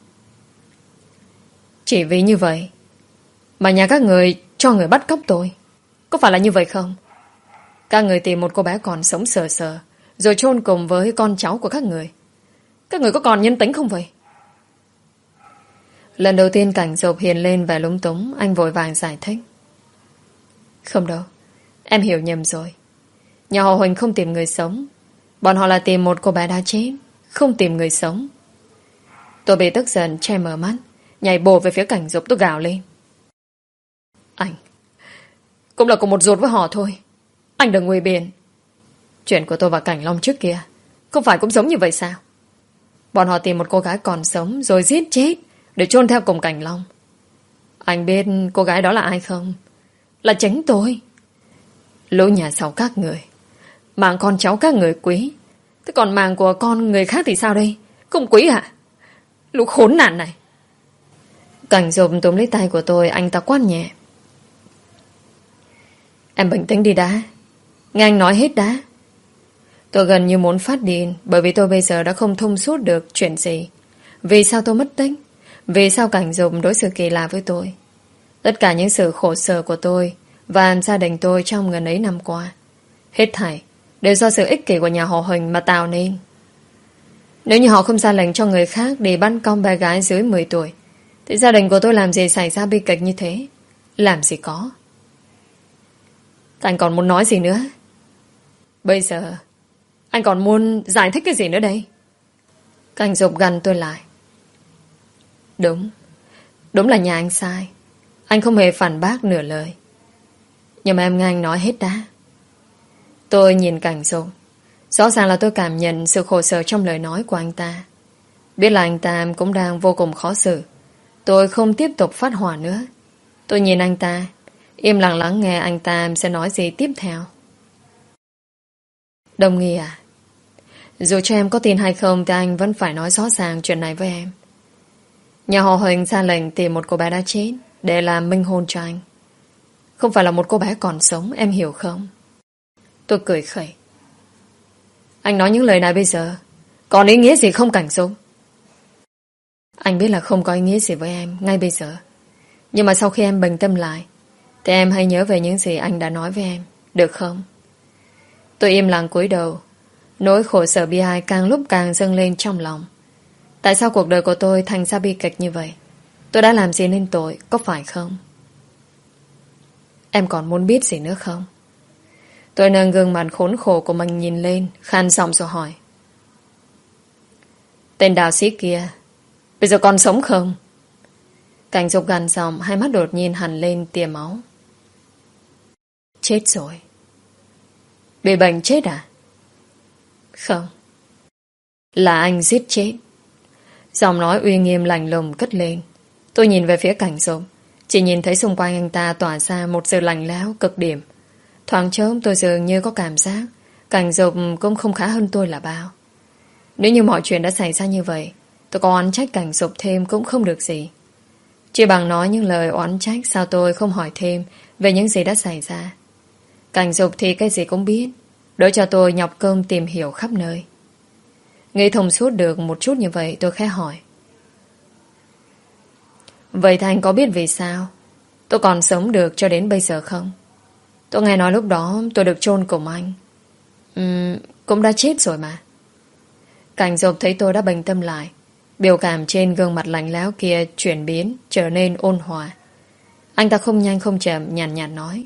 Speaker 1: Chỉ vì như vậy mà nhà các người cho người bắt cóc tôi, có phải là như vậy không? Các người tìm một cô bé còn sống sờ sờ rồi chôn cùng với con cháu của các người. Các người có còn nhân tính không vậy? Lần đầu tiên Cảnh Dục hiện lên vẻ lúng túng. Anh vội vàng giải thích. Không đâu, em hiểu nhầm rồi. Nhà họ Huỳnh không tìm người sống. Bọn họ là tìm một cô bé đã chết, không tìm người sống. Tôi bị tức giận che mở mắt, nhảy bổ về phía Cảnh Dục. Tôi gào lên. Anh cũng là cùng một ruột với họ thôi. Anh đừng nguy biện. Chuyện của tôi và Cảnh Long trước kia không phải cũng giống như vậy sao? Bọn họ tìm một cô gái còn sống rồi giết chết để chôn theo cùng Cảnh Long. Anh biết cô gái đó là ai không? Là chính tôi. Lũ nhà giàu các người, mạng con cháu các người quý, thế còn mạng của con người khác thì sao đây? Không quý à? Lũ khốn nạn này. Cảnh Dục túm lấy tay của tôi, anh ta quát nhẹ. Em bình tĩnh đi đã, nghe anh nói hết đã. Tôi gần như muốn phát điên, bởi vì tôi bây giờ đã không thông suốt được chuyện gì. Vì sao tôi mất tích? Vì sao Cảnh Dục đối xử kỳ lạ với tôi? Tất cả những sự khổ sở của tôi và gia đình tôi trong gần ấy năm qua, hết thảy đều do sự ích kỷ của nhà họ Huỳnh mà tạo nên. Nếu như họ không ra lệnh cho người khác để bắt cóc bé gái dưới mười tuổi, thì gia đình của tôi làm gì xảy ra bi kịch như thế? Làm gì có. Anh còn muốn nói gì nữa? Bây giờ anh còn muốn giải thích cái gì nữa đây? Cảnh Dục gằn tôi lại. Đúng, đúng là nhà anh sai. Anh không hề phản bác nửa lời. Nhưng mà em nghe anh nói hết đã. Tôi nhìn Cảnh Dục. Rõ ràng là tôi cảm nhận sự khổ sở trong lời nói của anh ta. Biết là anh ta cũng đang vô cùng khó xử. Tôi không tiếp tục phát hỏa nữa. Tôi nhìn anh ta, im lặng lắng nghe anh ta sẽ nói gì tiếp theo. Đông Nghi à, dù cho em có tin hay không thì anh vẫn phải nói rõ ràng chuyện này với em. Nhà họ Huỳnh ra lệnh tìm một cô bé đã chết để làm minh hôn cho anh. Không phải là một cô bé còn sống, em hiểu không? Tôi cười khẩy. Anh nói những lời này bây giờ còn ý nghĩa gì không Cảnh Dục? Anh biết là không có ý nghĩa gì với em ngay bây giờ. Nhưng mà sau khi em bình tâm lại thì em hãy nhớ về những gì anh đã nói với em, được không? Tôi im lặng cúi đầu. Nỗi khổ sở bi ai càng lúc càng dâng lên trong lòng. Tại sao cuộc đời của tôi thành ra bi kịch như vậy? Tôi đã làm gì nên tội, có phải không? Em còn muốn biết gì nữa không? Tôi nâng gương mặt khốn khổ của mình nhìn lên, khan giọng rồi hỏi. Tên đạo sĩ kia bây giờ còn sống không? Cảnh Dục gằn giọng, hai mắt đột nhiên hằn lên tia máu. Chết rồi. Bị bệnh chết à? Không. Là anh giết chết. Giọng nói uy nghiêm lạnh lùng cất lên. Tôi nhìn về phía Cảnh Dục, chỉ nhìn thấy xung quanh anh ta tỏa ra một sự lạnh lẽo cực điểm. Thoáng chốc tôi dường như có cảm giác Cảnh Dục cũng không khá hơn tôi là bao. Nếu như mọi chuyện đã xảy ra như vậy, tôi có oán trách Cảnh Dục thêm cũng không được gì. Chỉ bằng nói những lời oán trách, sao tôi không hỏi thêm về những gì đã xảy ra. Cảnh Dục thì cái gì cũng biết, đỡ cho tôi nhọc công tìm hiểu khắp nơi. Nghĩ thông suốt được một chút như vậy, tôi khẽ hỏi. Vậy Thành có biết vì sao tôi còn sống được cho đến bây giờ không? Tôi nghe nói lúc đó tôi được chôn cùng anh. Uhm, cũng đã chết rồi mà. Cảnh Dục thấy tôi đã bình tâm lại, biểu cảm trên gương mặt lạnh lẽo kia chuyển biến, trở nên ôn hòa. Anh ta không nhanh không chậm, nhàn nhạt, nhạt nói.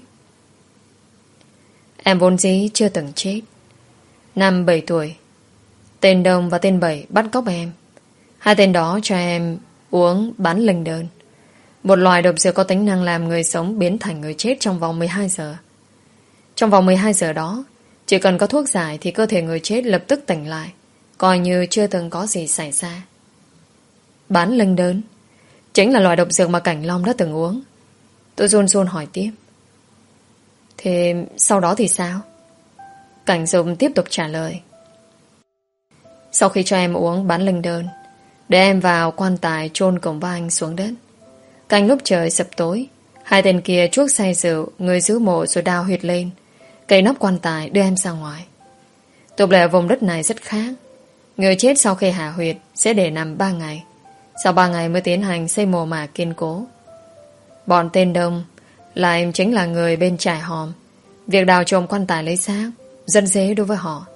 Speaker 1: Em vốn dĩ chưa từng chết. Năm bảy tuổi, tên Đông và tên Bảy bắt cóc em. Hai tên đó cho em uống bán linh đơn, một loại độc dược có tính năng làm người sống biến thành người chết trong vòng mười hai giờ. Trong vòng mười hai giờ đó, chỉ cần có thuốc giải thì cơ thể người chết lập tức tỉnh lại, coi như chưa từng có gì xảy ra. Bán linh đơn chính là loại độc dược mà Cảnh Long đã từng uống. Tôi run run hỏi tiếp. Thế sau đó thì sao? Cảnh Dục tiếp tục trả lời. Sau khi cho em uống bán linh đơn, để em vào quan tài chôn cùng với anh xuống đất. Canh lúc trời sập tối, hai tên kia chuốc say rượu, người giữ mộ rồi đào huyệt lên, cậy nắp quan tài đưa em ra ngoài. Tục lệ ở vùng đất này rất khác. Người chết sau khi hạ huyệt sẽ để nằm ba ngày. Sau ba ngày mới tiến hành xây mồ mả kiên cố. Bọn tên Đông lại chính là người bên trại hòm. Việc đào trộm quan tài lấy xác rất dễ đối với họ.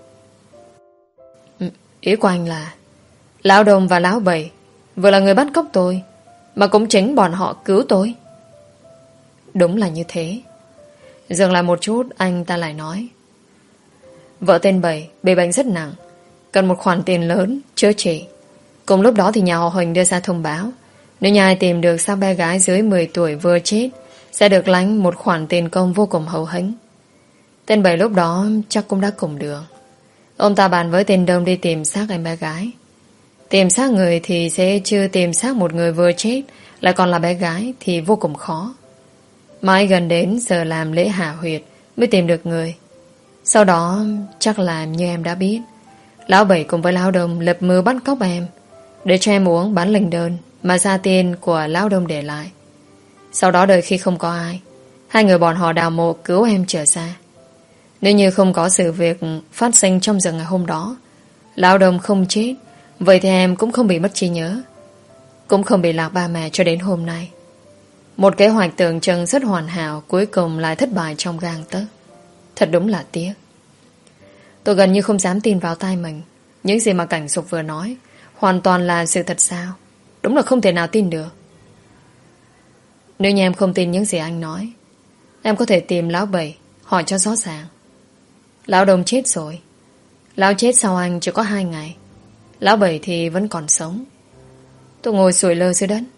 Speaker 1: Ý của anh là Lão Đông và Lão Bảy vừa là người bắt cóc tôi, mà cũng chính bọn họ cứu tôi. Đúng là như thế. Dừng lại một chút, anh ta lại nói. Vợ tên Bảy bị bệnh rất nặng, cần một khoản tiền lớn chữa trị. Cùng lúc đó thì nhà họ Huỳnh đưa ra thông báo, nếu nhà ai tìm được xác bé gái dưới mười tuổi vừa chết sẽ được lãnh một khoản tiền công vô cùng hậu hĩnh. Tên Bảy lúc đó chắc cũng đã cùng đường. Ông ta bàn với tên Đông đi tìm xác em bé gái. Tìm xác người thì sẽ chưa tìm xác một người vừa chết lại còn là bé gái thì vô cùng khó. Mãi gần đến giờ làm lễ hạ huyệt mới tìm được người. Sau đó chắc là như em đã biết, Lão Bảy cùng với Lão Đông lập mưu bắt cóc em, để cho em uống bán linh đơn mà ra tiền của Lão Đông để lại. Sau đó đợi khi không có ai, hai người bọn họ đào mộ cứu em trở ra. Nếu như không có sự việc phát sinh trong giờ ngày hôm đó, Lão Đông không chết, vậy thì em cũng không bị mất trí nhớ, cũng không bị lạc ba mẹ cho đến hôm nay. Một kế hoạch tưởng chừng rất hoàn hảo cuối cùng lại thất bại trong gang tấc. Thật đúng là tiếc. Tôi gần như không dám tin vào tai mình. Những gì mà Cảnh Dục vừa nói hoàn toàn là sự thật sao? Đúng là không thể nào tin được. Nếu như em không tin những gì anh nói, em có thể tìm Lão Bảy hỏi cho rõ ràng. Lão Đông chết rồi. Lão chết sau anh chỉ có hai ngày. Lão Bảy thì vẫn còn sống. Tôi ngồi sủi lơ dưới đất.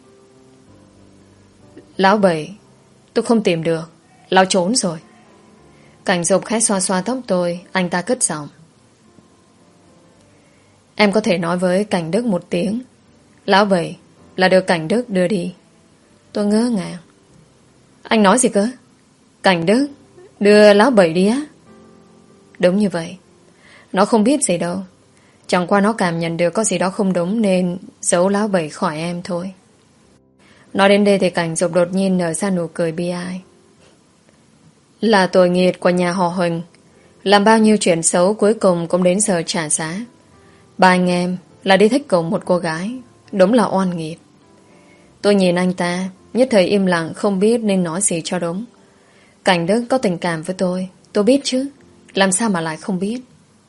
Speaker 1: Lão Bảy tôi không tìm được. Lão trốn rồi. Cảnh Dục khẽ xoa xoa tóc tôi. Anh ta cất giọng. Em có thể nói với Cảnh Đức một tiếng. Lão Bảy là được Cảnh Đức đưa đi. Tôi ngỡ ngàng. Anh nói gì cơ? Cảnh Đức đưa Lão Bảy đi á? Đúng như vậy. Nó không biết gì đâu. Chẳng qua nó cảm nhận được có gì đó không đúng nên giấu Lão Bảy khỏi em thôi. Nói đến đây thì Cảnh Dục đột nhiên nở ra nụ cười bi ai. Là tội nghiệt của nhà họ Huỳnh, làm bao nhiêu chuyện xấu cuối cùng cũng đến giờ trả giá. Ba anh em là đi thích cùng một cô gái. Đúng là oan nghiệt. Tôi nhìn anh ta, nhất thời im lặng không biết nên nói gì cho đúng. Cảnh Đức có tình cảm với tôi, tôi biết chứ. Làm sao mà lại không biết?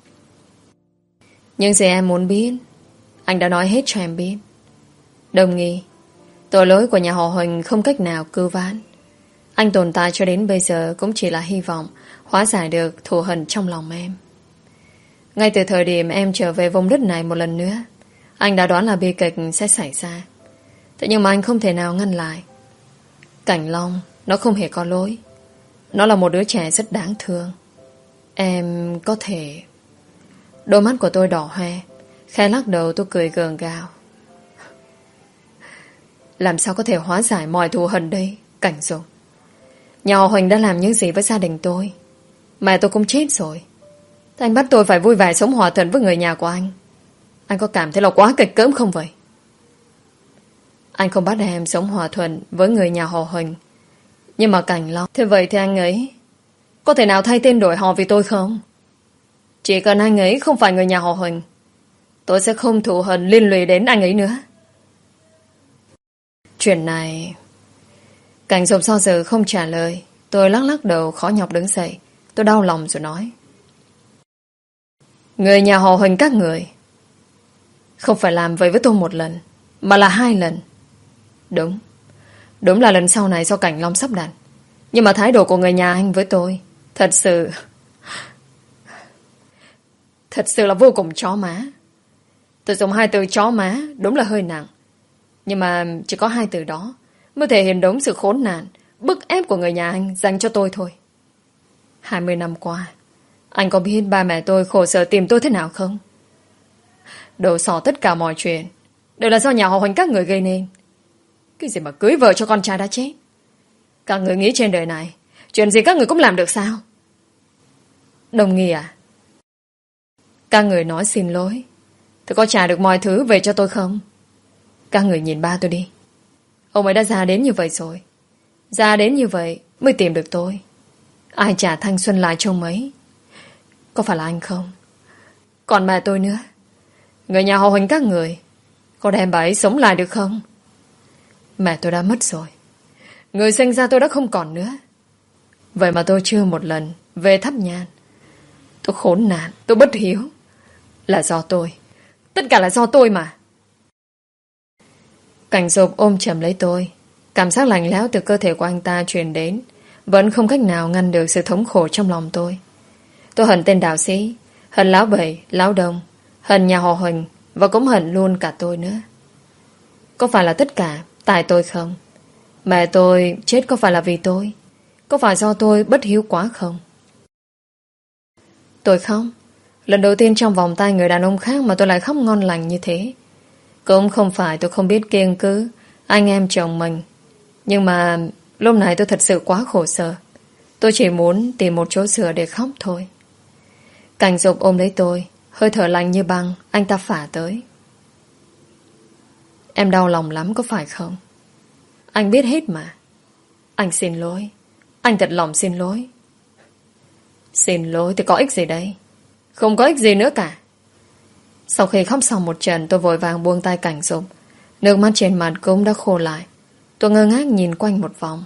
Speaker 1: Nhưng gì em muốn biết anh đã nói hết cho em biết. Đồng nghi, tội lỗi của nhà họ Huỳnh không cách nào cứu vãn. Anh tồn tại cho đến bây giờ cũng chỉ là hy vọng hóa giải được thù hận trong lòng em. Ngay từ thời điểm em trở về vùng đất này một lần nữa, anh đã đoán là bi kịch sẽ xảy ra. Thế nhưng mà anh không thể nào ngăn lại. Cảnh Long nó không hề có lỗi. Nó là một đứa trẻ rất đáng thương. Em có thể... Đôi mắt của tôi đỏ hoe Khẽ lắc đầu tôi cười gượng gạo. Làm sao có thể hóa giải mọi thù hận đây, Cảnh Dục? Nhà họ Huỳnh đã làm những gì với gia đình tôi? Mẹ tôi cũng chết rồi. Thế anh bắt tôi phải vui vẻ sống hòa thuận với người nhà của anh. Anh có cảm thấy là quá kịch cỡm không vậy? Anh không bắt em sống hòa thuận với người nhà họ Huỳnh. Nhưng mà Cảnh Long, thế vậy thì anh ấy có thể nào thay tên đổi họ vì tôi không? Chỉ cần anh ấy không phải người nhà họ Huỳnh, tôi sẽ không thù hận liên lụy đến anh ấy nữa. Chuyện này... Cảnh Dục do dự không trả lời. Tôi lắc lắc đầu khó nhọc đứng dậy. Tôi đau lòng rồi nói. Người nhà họ Huỳnh các người không phải làm vậy với tôi một lần, mà là hai lần. Đúng. Đúng là lần sau này do Cảnh Long sắp đặt. Nhưng mà thái độ của người nhà anh với tôi thật sự Thật sự là vô cùng chó má. Tôi dùng hai từ chó má đúng là hơi nặng. Nhưng mà chỉ có hai từ đó mới thể hiện đúng sự khốn nạn, bức ép của người nhà anh dành cho tôi thôi. Hai mươi năm qua, anh có biết ba mẹ tôi khổ sở tìm tôi thế nào không? Đổ xỏ tất cả mọi chuyện đều là do nhà họ Huỳnh các người gây nên. Cái gì mà cưới vợ cho con trai đã chết. Các người nghĩ trên đời này chuyện gì các người cũng làm được sao? Đồng Nghi à? Các người nói xin lỗi, tôi có trả được mọi thứ về cho tôi không? Các người nhìn ba tôi đi. Ông ấy đã già đến như vậy rồi. Già đến như vậy mới tìm được tôi. Ai trả thanh xuân lại cho ông ấy? Có phải là anh không? Còn mẹ tôi nữa. Người nhà họ Huỳnh các người có đem bà ấy sống lại được không? Mẹ tôi đã mất rồi. Người sinh ra tôi đã không còn nữa. Vậy mà tôi chưa một lần về thắp nhang. Tôi khốn nạn, tôi bất hiếu. Là do tôi. Tất cả là do tôi mà. Cảnh Dục ôm chầm lấy tôi. Cảm giác lạnh lẽo từ cơ thể của anh ta truyền đến, vẫn không cách nào ngăn được sự thống khổ trong lòng tôi. Tôi hận tên đạo sĩ, hận lão Bảy, lão Đông, hận nhà họ Huỳnh, và cũng hận luôn cả tôi nữa. Có phải là tất cả tại tôi không? Mẹ tôi chết có phải là vì tôi? Có phải do tôi bất hiếu quá không? Tôi khóc. Lần đầu tiên trong vòng tay người đàn ông khác mà tôi lại khóc ngon lành như thế. Cũng không phải tôi không biết kiêng cữ anh em chồng mình. Nhưng mà lúc này tôi thật sự quá khổ sở. Tôi chỉ muốn tìm một chỗ sửa để khóc thôi. Cảnh Dục ôm lấy tôi, hơi thở lạnh như băng. Anh ta phả tới. Em đau lòng lắm có phải không? Anh biết hết mà. Anh xin lỗi. Anh thật lòng xin lỗi. Xin lỗi thì có ích gì đây? Không có ích gì nữa cả. Sau khi khóc xong một trận, tôi vội vàng buông tay Cảnh Dục. Nước mắt trên mặt cũng đã khô lại. Tôi ngơ ngác nhìn quanh một vòng.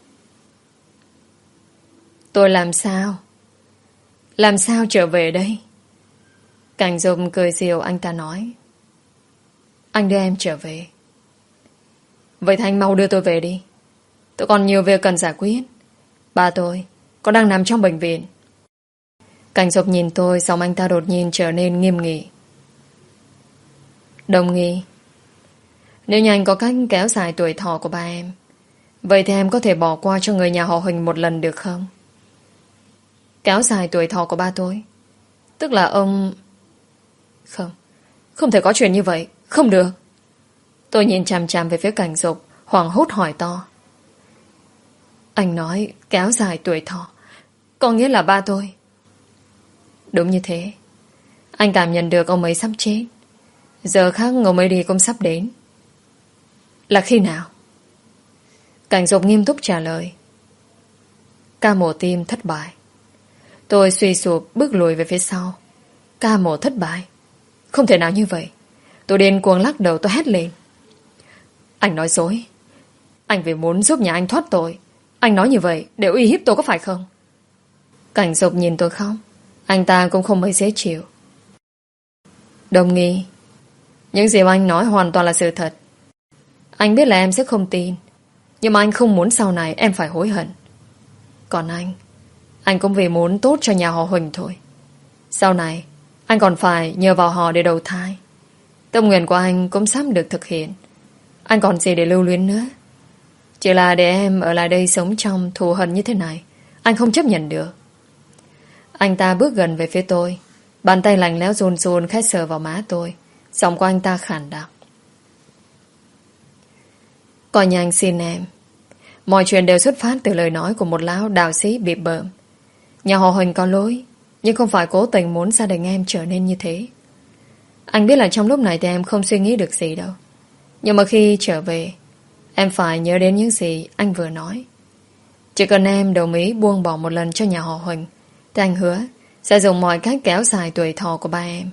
Speaker 1: Tôi làm sao? Làm sao trở về đây? Cảnh Dục cười dịu, anh ta nói. Anh đưa em trở về. Vậy thì anh mau đưa tôi về đi. Tôi còn nhiều việc cần giải quyết. Ba tôi có đang nằm trong bệnh viện. Cảnh Dục nhìn tôi, xong anh ta đột nhiên trở nên nghiêm nghị. Đồng Nghi, nếu như anh có cách kéo dài tuổi thọ của ba em, vậy thì em có thể bỏ qua cho người nhà họ Huỳnh một lần được không? Kéo dài tuổi thọ của ba tôi? Tức là ông... Không, không thể có chuyện như vậy. Không được. Tôi nhìn chằm chằm về phía Cảnh Dục, hoảng hốt hỏi to. Anh nói kéo dài tuổi thọ, có nghĩa là ba tôi? Đúng như thế. Anh cảm nhận được ông ấy sắp chết. Giờ khác ông ấy đi cũng sắp đến. Là khi nào? Cảnh Dục nghiêm túc trả lời. Ca mổ tim thất bại. Tôi suy sụp bước lùi về phía sau. Ca mổ thất bại? Không thể nào như vậy. Tôi điên cuồng lắc đầu, tôi hét lên. Anh nói dối. Anh vì muốn giúp nhà anh thoát tội. Anh nói như vậy để uy hiếp tôi có phải không? Cảnh Dục nhìn tôi khóc. Anh ta cũng không mấy dễ chịu. Đồng Nghi, những gì mà anh nói hoàn toàn là sự thật. Anh biết là em sẽ không tin, nhưng mà anh không muốn sau này em phải hối hận. Còn anh, anh cũng vì muốn tốt cho nhà họ Huỳnh thôi. Sau này anh còn phải nhờ vào họ để đầu thai. Tâm nguyện của anh cũng sắp được thực hiện. Anh còn gì để lưu luyến nữa. Chỉ là để em ở lại đây sống trong thù hận như thế này, anh không chấp nhận được. Anh ta bước gần về phía tôi. Bàn tay lạnh lẽo run run khẽ sờ vào má tôi. Giọng của anh ta khàn đặc. Coi như anh xin em. Mọi chuyện đều xuất phát từ lời nói của một lão đạo sĩ bị bợm. Nhà họ Huỳnh có lỗi, nhưng không phải cố tình muốn gia đình em trở nên như thế. Anh biết là trong lúc này thì em không suy nghĩ được gì đâu. Nhưng mà khi trở về, em phải nhớ đến những gì anh vừa nói. Chỉ cần em đồng ý buông bỏ một lần cho nhà họ Huỳnh, thì anh hứa sẽ dùng mọi cách kéo dài tuổi thọ của ba em.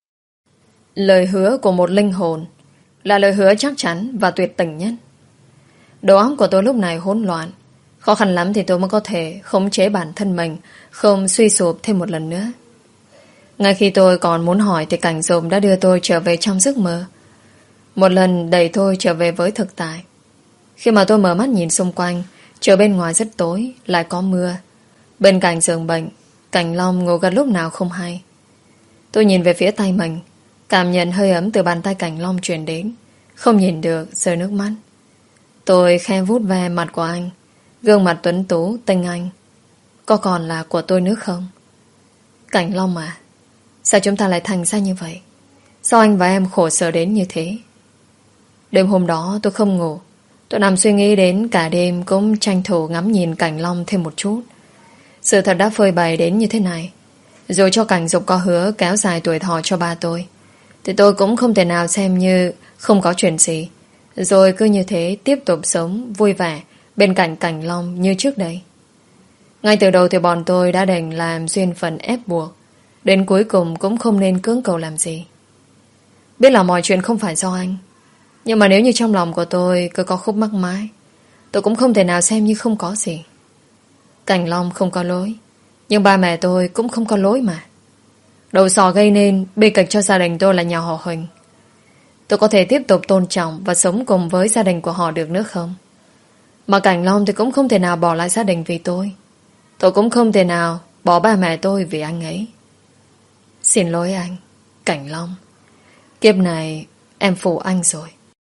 Speaker 1: Lời hứa của một linh hồn là lời hứa chắc chắn và tuyệt tình nhất. Đầu óc của tôi lúc này hỗn loạn. Khó khăn lắm thì tôi mới có thể khống chế bản thân mình, không suy sụp thêm một lần nữa. Ngay khi tôi còn muốn hỏi thì cảnh Dùm đã đưa tôi trở về trong giấc mơ. Một lần đẩy tôi trở về với thực tại. Khi mà tôi mở mắt nhìn xung quanh, trời bên ngoài rất tối, lại có mưa. Bên cạnh giường bệnh, Cảnh Long ngủ gật lúc nào không hay. Tôi nhìn về phía tay mình, cảm nhận hơi ấm từ bàn tay Cảnh Long truyền đến, không nhìn được, rơi nước mắt. Tôi khe vuốt ve mặt của anh, gương mặt tuấn tú, tinh anh. Có còn là của tôi nữa không? Cảnh Long à, sao chúng ta lại thành ra như vậy? Sao anh và em khổ sở đến như thế? Đêm hôm đó tôi không ngủ. Tôi nằm suy nghĩ đến cả đêm, cũng tranh thủ ngắm nhìn Cảnh Long thêm một chút. Sự thật đã phơi bày đến như thế này. Rồi cho Cảnh Dục có hứa kéo dài tuổi thọ cho ba tôi, thì tôi cũng không thể nào xem như không có chuyện gì, rồi cứ như thế tiếp tục sống vui vẻ bên cạnh Cảnh Long như trước đây. Ngay từ đầu thì bọn tôi đã đành làm duyên phận ép buộc, đến cuối cùng cũng không nên cưỡng cầu làm gì. Biết là mọi chuyện không phải do anh, nhưng mà nếu như trong lòng của tôi cứ có khúc mắc mái, tôi cũng không thể nào xem như không có gì. Cảnh Long không có lỗi, nhưng ba mẹ tôi cũng không có lỗi mà. Đầu sò gây nên bi kịch cho gia đình tôi là nhà họ Huỳnh. Tôi có thể tiếp tục tôn trọng và sống cùng với gia đình của họ được nữa không? Mà Cảnh Long thì cũng không thể nào bỏ lại gia đình vì tôi. Tôi cũng không thể nào bỏ ba mẹ tôi vì anh ấy. Xin lỗi anh, Cảnh Long. Kiếp này em phụ anh rồi.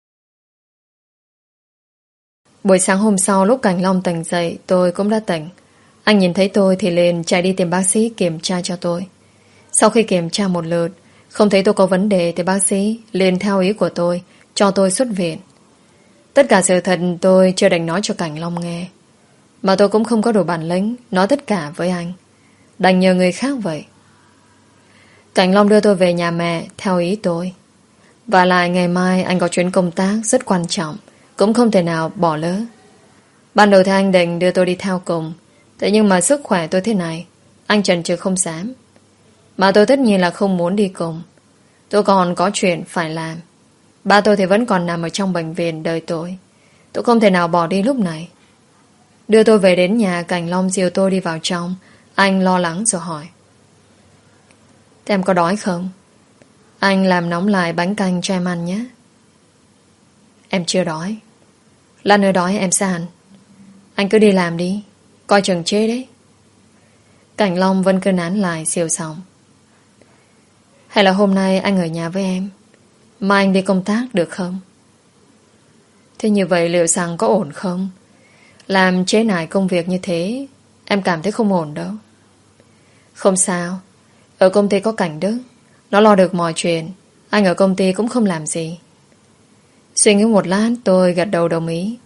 Speaker 1: Buổi sáng hôm sau, lúc Cảnh Long tỉnh dậy, tôi cũng đã tỉnh. Anh nhìn thấy tôi thì liền chạy đi tìm bác sĩ kiểm tra cho tôi. Sau khi kiểm tra một lượt, không thấy tôi có vấn đề thì bác sĩ liền theo ý của tôi cho tôi xuất viện. Tất cả sự thật tôi chưa đành nói cho Cảnh Long nghe, mà tôi cũng không có đủ bản lĩnh nói tất cả với anh, đành nhờ người khác vậy. Cảnh Long đưa tôi về nhà mẹ theo ý tôi. Và lại ngày mai anh có chuyến công tác rất quan trọng, cũng không thể nào bỏ lỡ. Ban đầu thì anh định đưa tôi đi theo cùng, thế nhưng mà sức khỏe tôi thế này, anh chần chừ không dám. Mà tôi tất nhiên là không muốn đi cùng. Tôi còn có chuyện phải làm. Ba tôi thì vẫn còn nằm ở trong bệnh viện đợi tôi. Tôi không thể nào bỏ đi lúc này. Đưa tôi về đến nhà, Cảnh Long dìu tôi đi vào trong. Anh lo lắng rồi hỏi: Thế em có đói không? Anh làm nóng lại bánh canh cho em ăn nhé. Em chưa đói. Lát nữa đói em sẽ ăn. Anh cứ đi làm đi, coi chừng chết đấy. Cảnh Long vẫn cứ nán lại siêu xong. Hay là hôm nay anh ở nhà với em, mai anh đi công tác được không? Thế như vậy liệu rằng có ổn không? Làm chế nải công việc như thế, em cảm thấy không ổn đâu. Không sao, ở công ty có Cảnh Đức, nó lo được mọi chuyện. Anh ở công ty cũng không làm gì. Suy nghĩ một lát, tôi gật đầu đồng ý.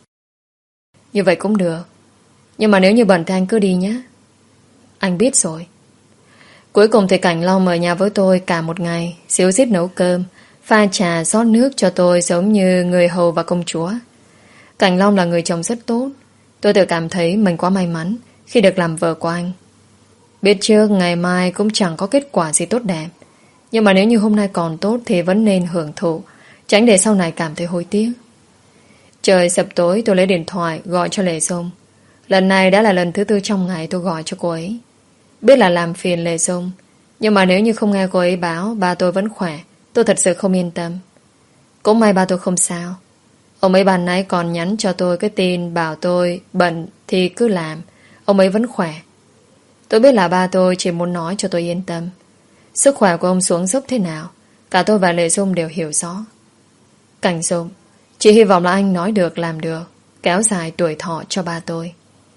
Speaker 1: Như vậy cũng được, nhưng mà nếu như bận thì anh cứ đi nhé. Anh biết rồi. Cuối cùng thì Cảnh Long ở nhà với tôi cả một ngày, xíu xít nấu cơm, pha trà, rót nước cho tôi giống như người hầu và công chúa. Cảnh Long là người chồng rất tốt. Tôi tự cảm thấy mình quá may mắn khi được làm vợ của anh. Biết trước ngày mai cũng chẳng có kết quả gì tốt đẹp, nhưng mà nếu như hôm nay còn tốt thì vẫn nên hưởng thụ, tránh để sau này cảm thấy hối tiếc. Trời sập tối, tôi lấy điện thoại gọi cho Lệ Dung. Lần này đã là lần thứ tư trong ngày tôi gọi cho cô ấy. Biết là làm phiền Lệ Dung, nhưng mà nếu như không nghe cô ấy báo ba tôi vẫn khỏe, tôi thật sự không yên tâm. Cũng may ba tôi không sao. Ông ấy ban nãy còn nhắn cho tôi cái tin bảo tôi bận thì cứ làm, ông ấy vẫn khỏe. Tôi biết là ba tôi chỉ muốn nói cho tôi yên tâm. Sức khỏe của ông xuống dốc thế nào, cả tôi và Lệ Dung đều hiểu rõ. Cảnh Dung, chỉ hy vọng là anh nói được làm được, kéo dài tuổi thọ cho ba tôi.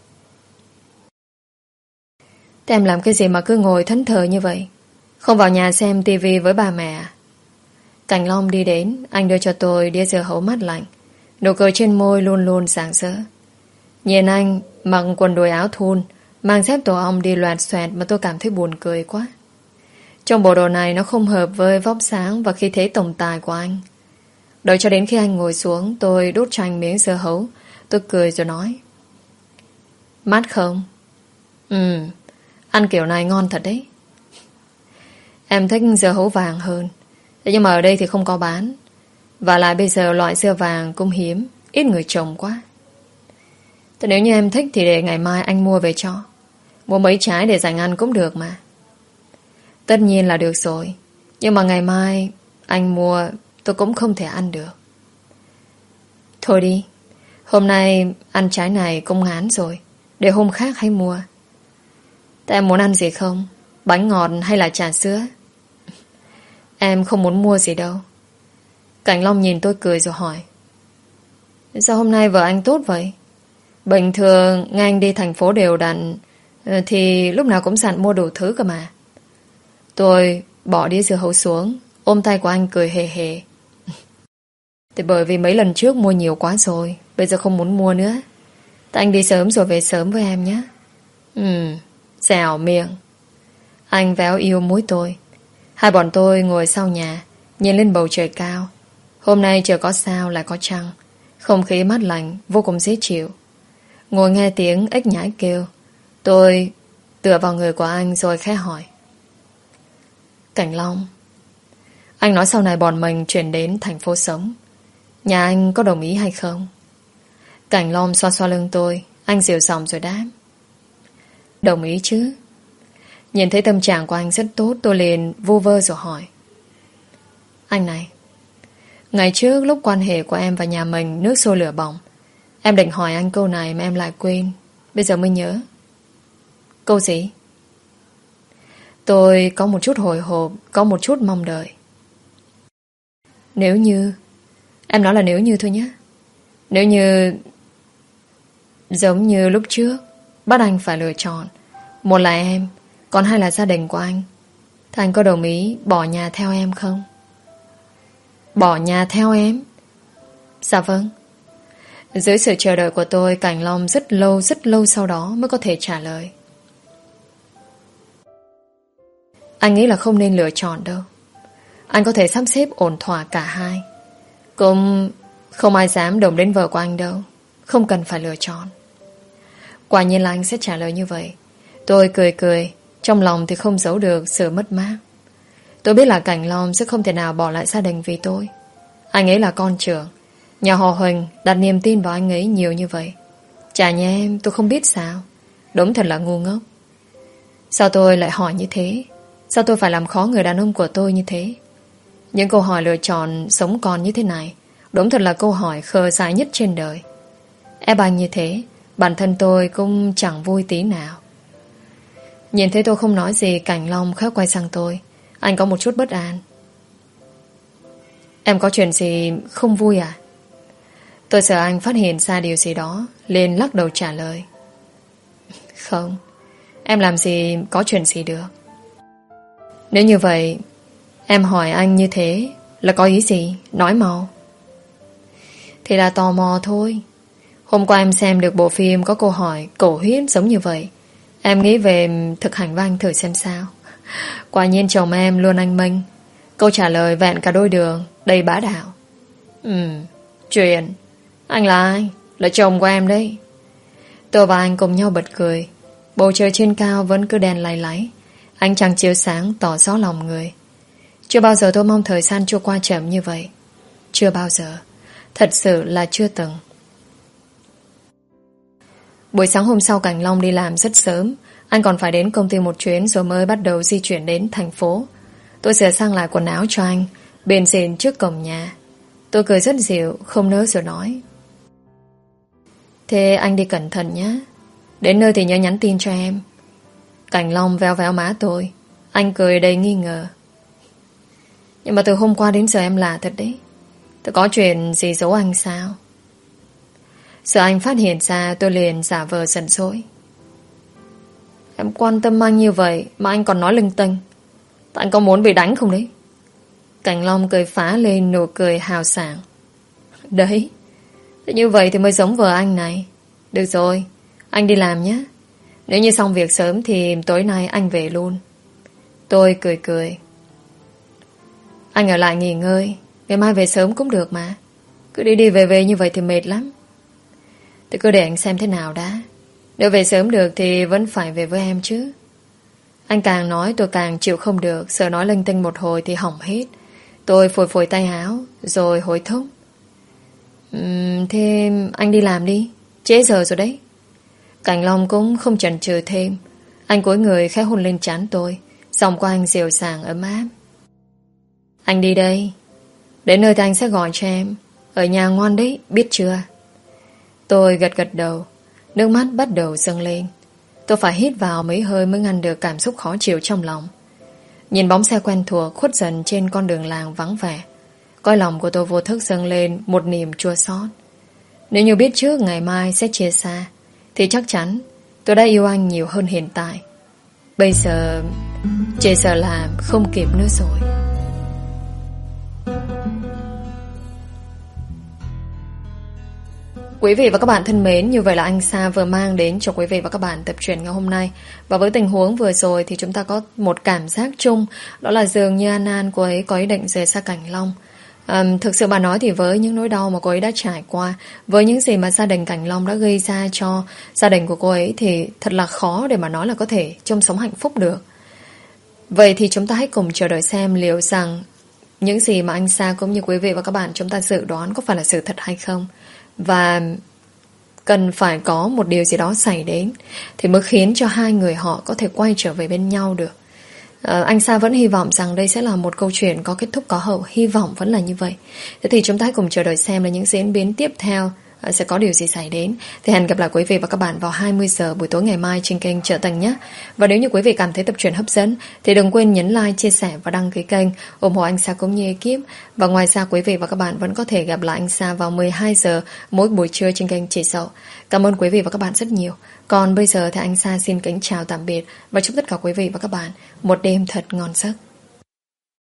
Speaker 1: Thế em làm cái gì mà cứ ngồi thẫn thờ như vậy? Không vào nhà xem tivi với ba mẹ à? Cảnh Long đi đến, anh đưa cho tôi đĩa dưa hấu mát lạnh. Nụ cười trên môi luôn luôn rạng rỡ. Nhìn anh mặc quần đùi áo thun, mang dép tổ ong đi loạt xoẹt mà tôi cảm thấy buồn cười quá. Trong bộ đồ này nó không hợp với vóc dáng và khí thế tổng tài của anh. Đợi cho đến khi anh ngồi xuống, tôi đút cho anh miếng dưa hấu. Tôi cười rồi nói: Mát không? Ừ, ăn kiểu này ngon thật đấy. Em thích dưa hấu vàng hơn. Thế nhưng mà ở đây thì không có bán. Và lại bây giờ loại dưa vàng cũng hiếm, ít người trồng quá. Thế nếu như em thích thì để ngày mai anh mua về cho. Mua mấy trái để dành ăn cũng được mà. Tất nhiên là được rồi. Nhưng mà ngày mai anh mua tôi cũng không thể ăn được. Thôi đi, hôm nay ăn trái này cũng ngán rồi. Để hôm khác hãy mua. Thế em muốn ăn gì không? Bánh ngọt hay là trà sữa? Em không muốn mua gì đâu. Cảnh Long nhìn tôi cười rồi hỏi: Sao hôm nay vợ anh tốt vậy? Bình thường nghe anh đi thành phố đều đặn thì lúc nào cũng sẵn mua đủ thứ cơ mà. Tôi bỏ đĩa dưa hấu xuống, ôm tay của anh cười hề hề. Thì bởi vì mấy lần trước mua nhiều quá rồi, bây giờ không muốn mua nữa. Tại anh đi sớm rồi về sớm với em nhé. Ừ, dẻo miệng. Anh véo yêu mũi tôi. Hai bọn tôi ngồi sau nhà, nhìn lên bầu trời cao. Hôm nay trời có sao lại có trăng. Không khí mát lạnh, vô cùng dễ chịu. Ngồi nghe tiếng ếch nhái kêu. Tôi tựa vào người của anh rồi khẽ hỏi: Cảnh Long, anh nói sau này bọn mình chuyển đến thành phố sống. Nhà anh có đồng ý hay không? Cảnh Long xoa xoa lưng tôi. Anh dịu giọng rồi đáp: Đồng ý chứ. Nhìn thấy tâm trạng của anh rất tốt, tôi liền vu vơ rồi hỏi: Anh này, ngày trước lúc quan hệ của em và nhà mình nước sôi lửa bỏng, em định hỏi anh câu này mà em lại quên. Bây giờ mới nhớ. Câu gì? Tôi có một chút hồi hộp, có một chút mong đợi. Nếu như... Em nói là nếu như thôi nhé. Nếu như... Giống như lúc trước, bắt anh phải lựa chọn. Một là em, còn hai là gia đình của anh. Thì anh có đồng ý bỏ nhà theo em không? Bỏ nhà theo em? Dạ vâng. Dưới sự chờ đợi của tôi, Cảnh Long rất lâu rất lâu sau đó mới có thể trả lời: Anh nghĩ là không nên lựa chọn đâu. Anh có thể sắp xếp ổn thỏa cả hai. Cũng không ai dám động đến vợ của anh đâu. Không cần phải lựa chọn. Quả nhiên là anh sẽ trả lời như vậy. Tôi cười cười, trong lòng thì không giấu được sự mất mát. Tôi biết là Cảnh Long sẽ không thể nào bỏ lại gia đình vì tôi. Anh ấy là con trưởng. Nhà họ Huỳnh đặt niềm tin vào anh ấy nhiều như vậy. Chả nhà em tôi không biết sao. Đúng thật là ngu ngốc. Sao tôi lại hỏi như thế? Sao tôi phải làm khó người đàn ông của tôi như thế? Những câu hỏi lựa chọn sống còn như thế này đúng thật là câu hỏi khờ dại nhất trên đời. Ép anh như thế, bản thân tôi cũng chẳng vui tí nào. Nhìn thấy tôi không nói gì, Cảnh Long khẽ quay sang tôi. Anh có một chút bất an. Em có chuyện gì không vui à? Tôi sợ anh phát hiện ra điều gì đó, liền lắc đầu trả lời: Không, em làm gì có chuyện gì được. Nếu như vậy, em hỏi anh như thế là có ý gì? Nói mau. Thì là tò mò thôi. Hôm qua em xem được bộ phim có câu hỏi cổ huyết giống như vậy. Em nghĩ về thực hành với anh thử xem sao. Quả nhiên chồng em luôn anh minh. Câu trả lời vẹn cả đôi đường, đầy bá đạo. Ừ, chuyện. Anh là ai? Là chồng của em đấy. Tôi và anh cùng nhau bật cười. Bầu trời trên cao vẫn cứ đèn lay láy. Ánh trăng chiếu sáng tỏ rõ lòng người. Chưa bao giờ tôi mong thời gian trôi qua chậm như vậy. Chưa bao giờ. Thật sự là chưa từng. Buổi sáng hôm sau, Cảnh Long đi làm rất sớm. Anh còn phải đến công ty một chuyến rồi mới bắt đầu di chuyển đến thành phố. Tôi sửa sang lại quần áo cho anh, bền xịn trước cổng nhà. Tôi cười rất dịu, không nỡ rồi nói: Thế anh đi cẩn thận nhé. Đến nơi thì nhớ nhắn tin cho em. Cảnh Long véo véo má tôi. Anh cười đầy nghi ngờ. Nhưng mà từ hôm qua đến giờ em lạ thật đấy. Tôi có chuyện gì giấu anh sao? Sợ anh phát hiện ra, tôi liền giả vờ giận dỗi. Em quan tâm anh như vậy mà anh còn nói linh tinh. Anh có muốn bị đánh không đấy? Cảnh Long cười phá lên nụ cười hào sảng. Đấy, như vậy thì mới giống vợ anh này. Được rồi, anh đi làm nhé. Nếu như xong việc sớm thì tối nay anh về luôn. Tôi cười cười. Anh ở lại nghỉ ngơi, ngày mai về sớm cũng được mà. Cứ đi đi về về như vậy thì mệt lắm. Thì cứ để anh xem thế nào đã. Nếu về sớm được thì vẫn phải về với em chứ. Anh càng nói tôi càng chịu không được. Sợ nói linh tinh một hồi thì hỏng hết. Tôi phổi phổi tay áo rồi hối thúc. uhm, Thế anh đi làm đi, trễ giờ rồi đấy. Cảnh Long cũng không chần chừ thêm. Anh cúi người khẽ hôn lên trán tôi. Giọng của anh dịu dàng ấm áp. Anh đi đây. Đến nơi thì anh sẽ gọi cho em. Ở nhà ngoan đấy, biết chưa? Tôi gật gật đầu. Nước mắt bắt đầu dâng lên. Tôi phải hít vào mấy hơi mới ngăn được cảm xúc khó chịu trong lòng. Nhìn bóng xe quen thuộc khuất dần trên con đường làng vắng vẻ, coi lòng của tôi vô thức dâng lên một niềm chua xót. Nếu như biết trước ngày mai sẽ chia xa thì chắc chắn tôi đã yêu anh nhiều hơn hiện tại. Bây giờ chỉ sợ là không kịp nữa rồi. Quý vị và các bạn thân mến, như vậy là anh Sa vừa mang đến cho quý vị và các bạn tập truyện ngày hôm nay. Và với tình huống vừa rồi thì chúng ta có một cảm giác chung, đó là dường như An An cô ấy có ý định rời xa Cảnh Long. À, thực sự mà nói thì với những nỗi đau mà cô ấy đã trải qua, với những gì mà gia đình Cảnh Long đã gây ra cho gia đình của cô ấy, thì thật là khó để mà nói là có thể chung sống hạnh phúc được. Vậy thì chúng ta hãy cùng chờ đợi xem liệu rằng những gì mà anh Sa cũng như quý vị và các bạn chúng ta dự đoán có phải là sự thật hay không. Và cần phải có một điều gì đó xảy đến thì mới khiến cho hai người họ có thể quay trở về bên nhau được. à, Anh Sa vẫn hy vọng rằng đây sẽ là một câu chuyện có kết thúc có hậu. Hy vọng vẫn là như vậy. Thế thì chúng ta hãy cùng chờ đợi xem là những diễn biến tiếp theo sẽ có điều gì xảy đến. Thì hẹn gặp lại quý vị và các bạn vào hai mươi giờ buổi tối ngày mai trên kênh Trợ Tình nhé. Và nếu như quý vị cảm thấy tập truyện hấp dẫn thì đừng quên nhấn like, chia sẻ và đăng ký kênh ủng hộ anh Sa cũng như ekip. Và ngoài ra quý vị và các bạn vẫn có thể gặp lại anh Sa vào mười hai giờ mỗi buổi trưa trên kênh Chị Dậu. Cảm ơn quý vị và các bạn rất nhiều. Còn bây giờ thì anh Sa xin kính chào tạm biệt và chúc tất cả quý vị và các bạn một đêm thật ngon giấc.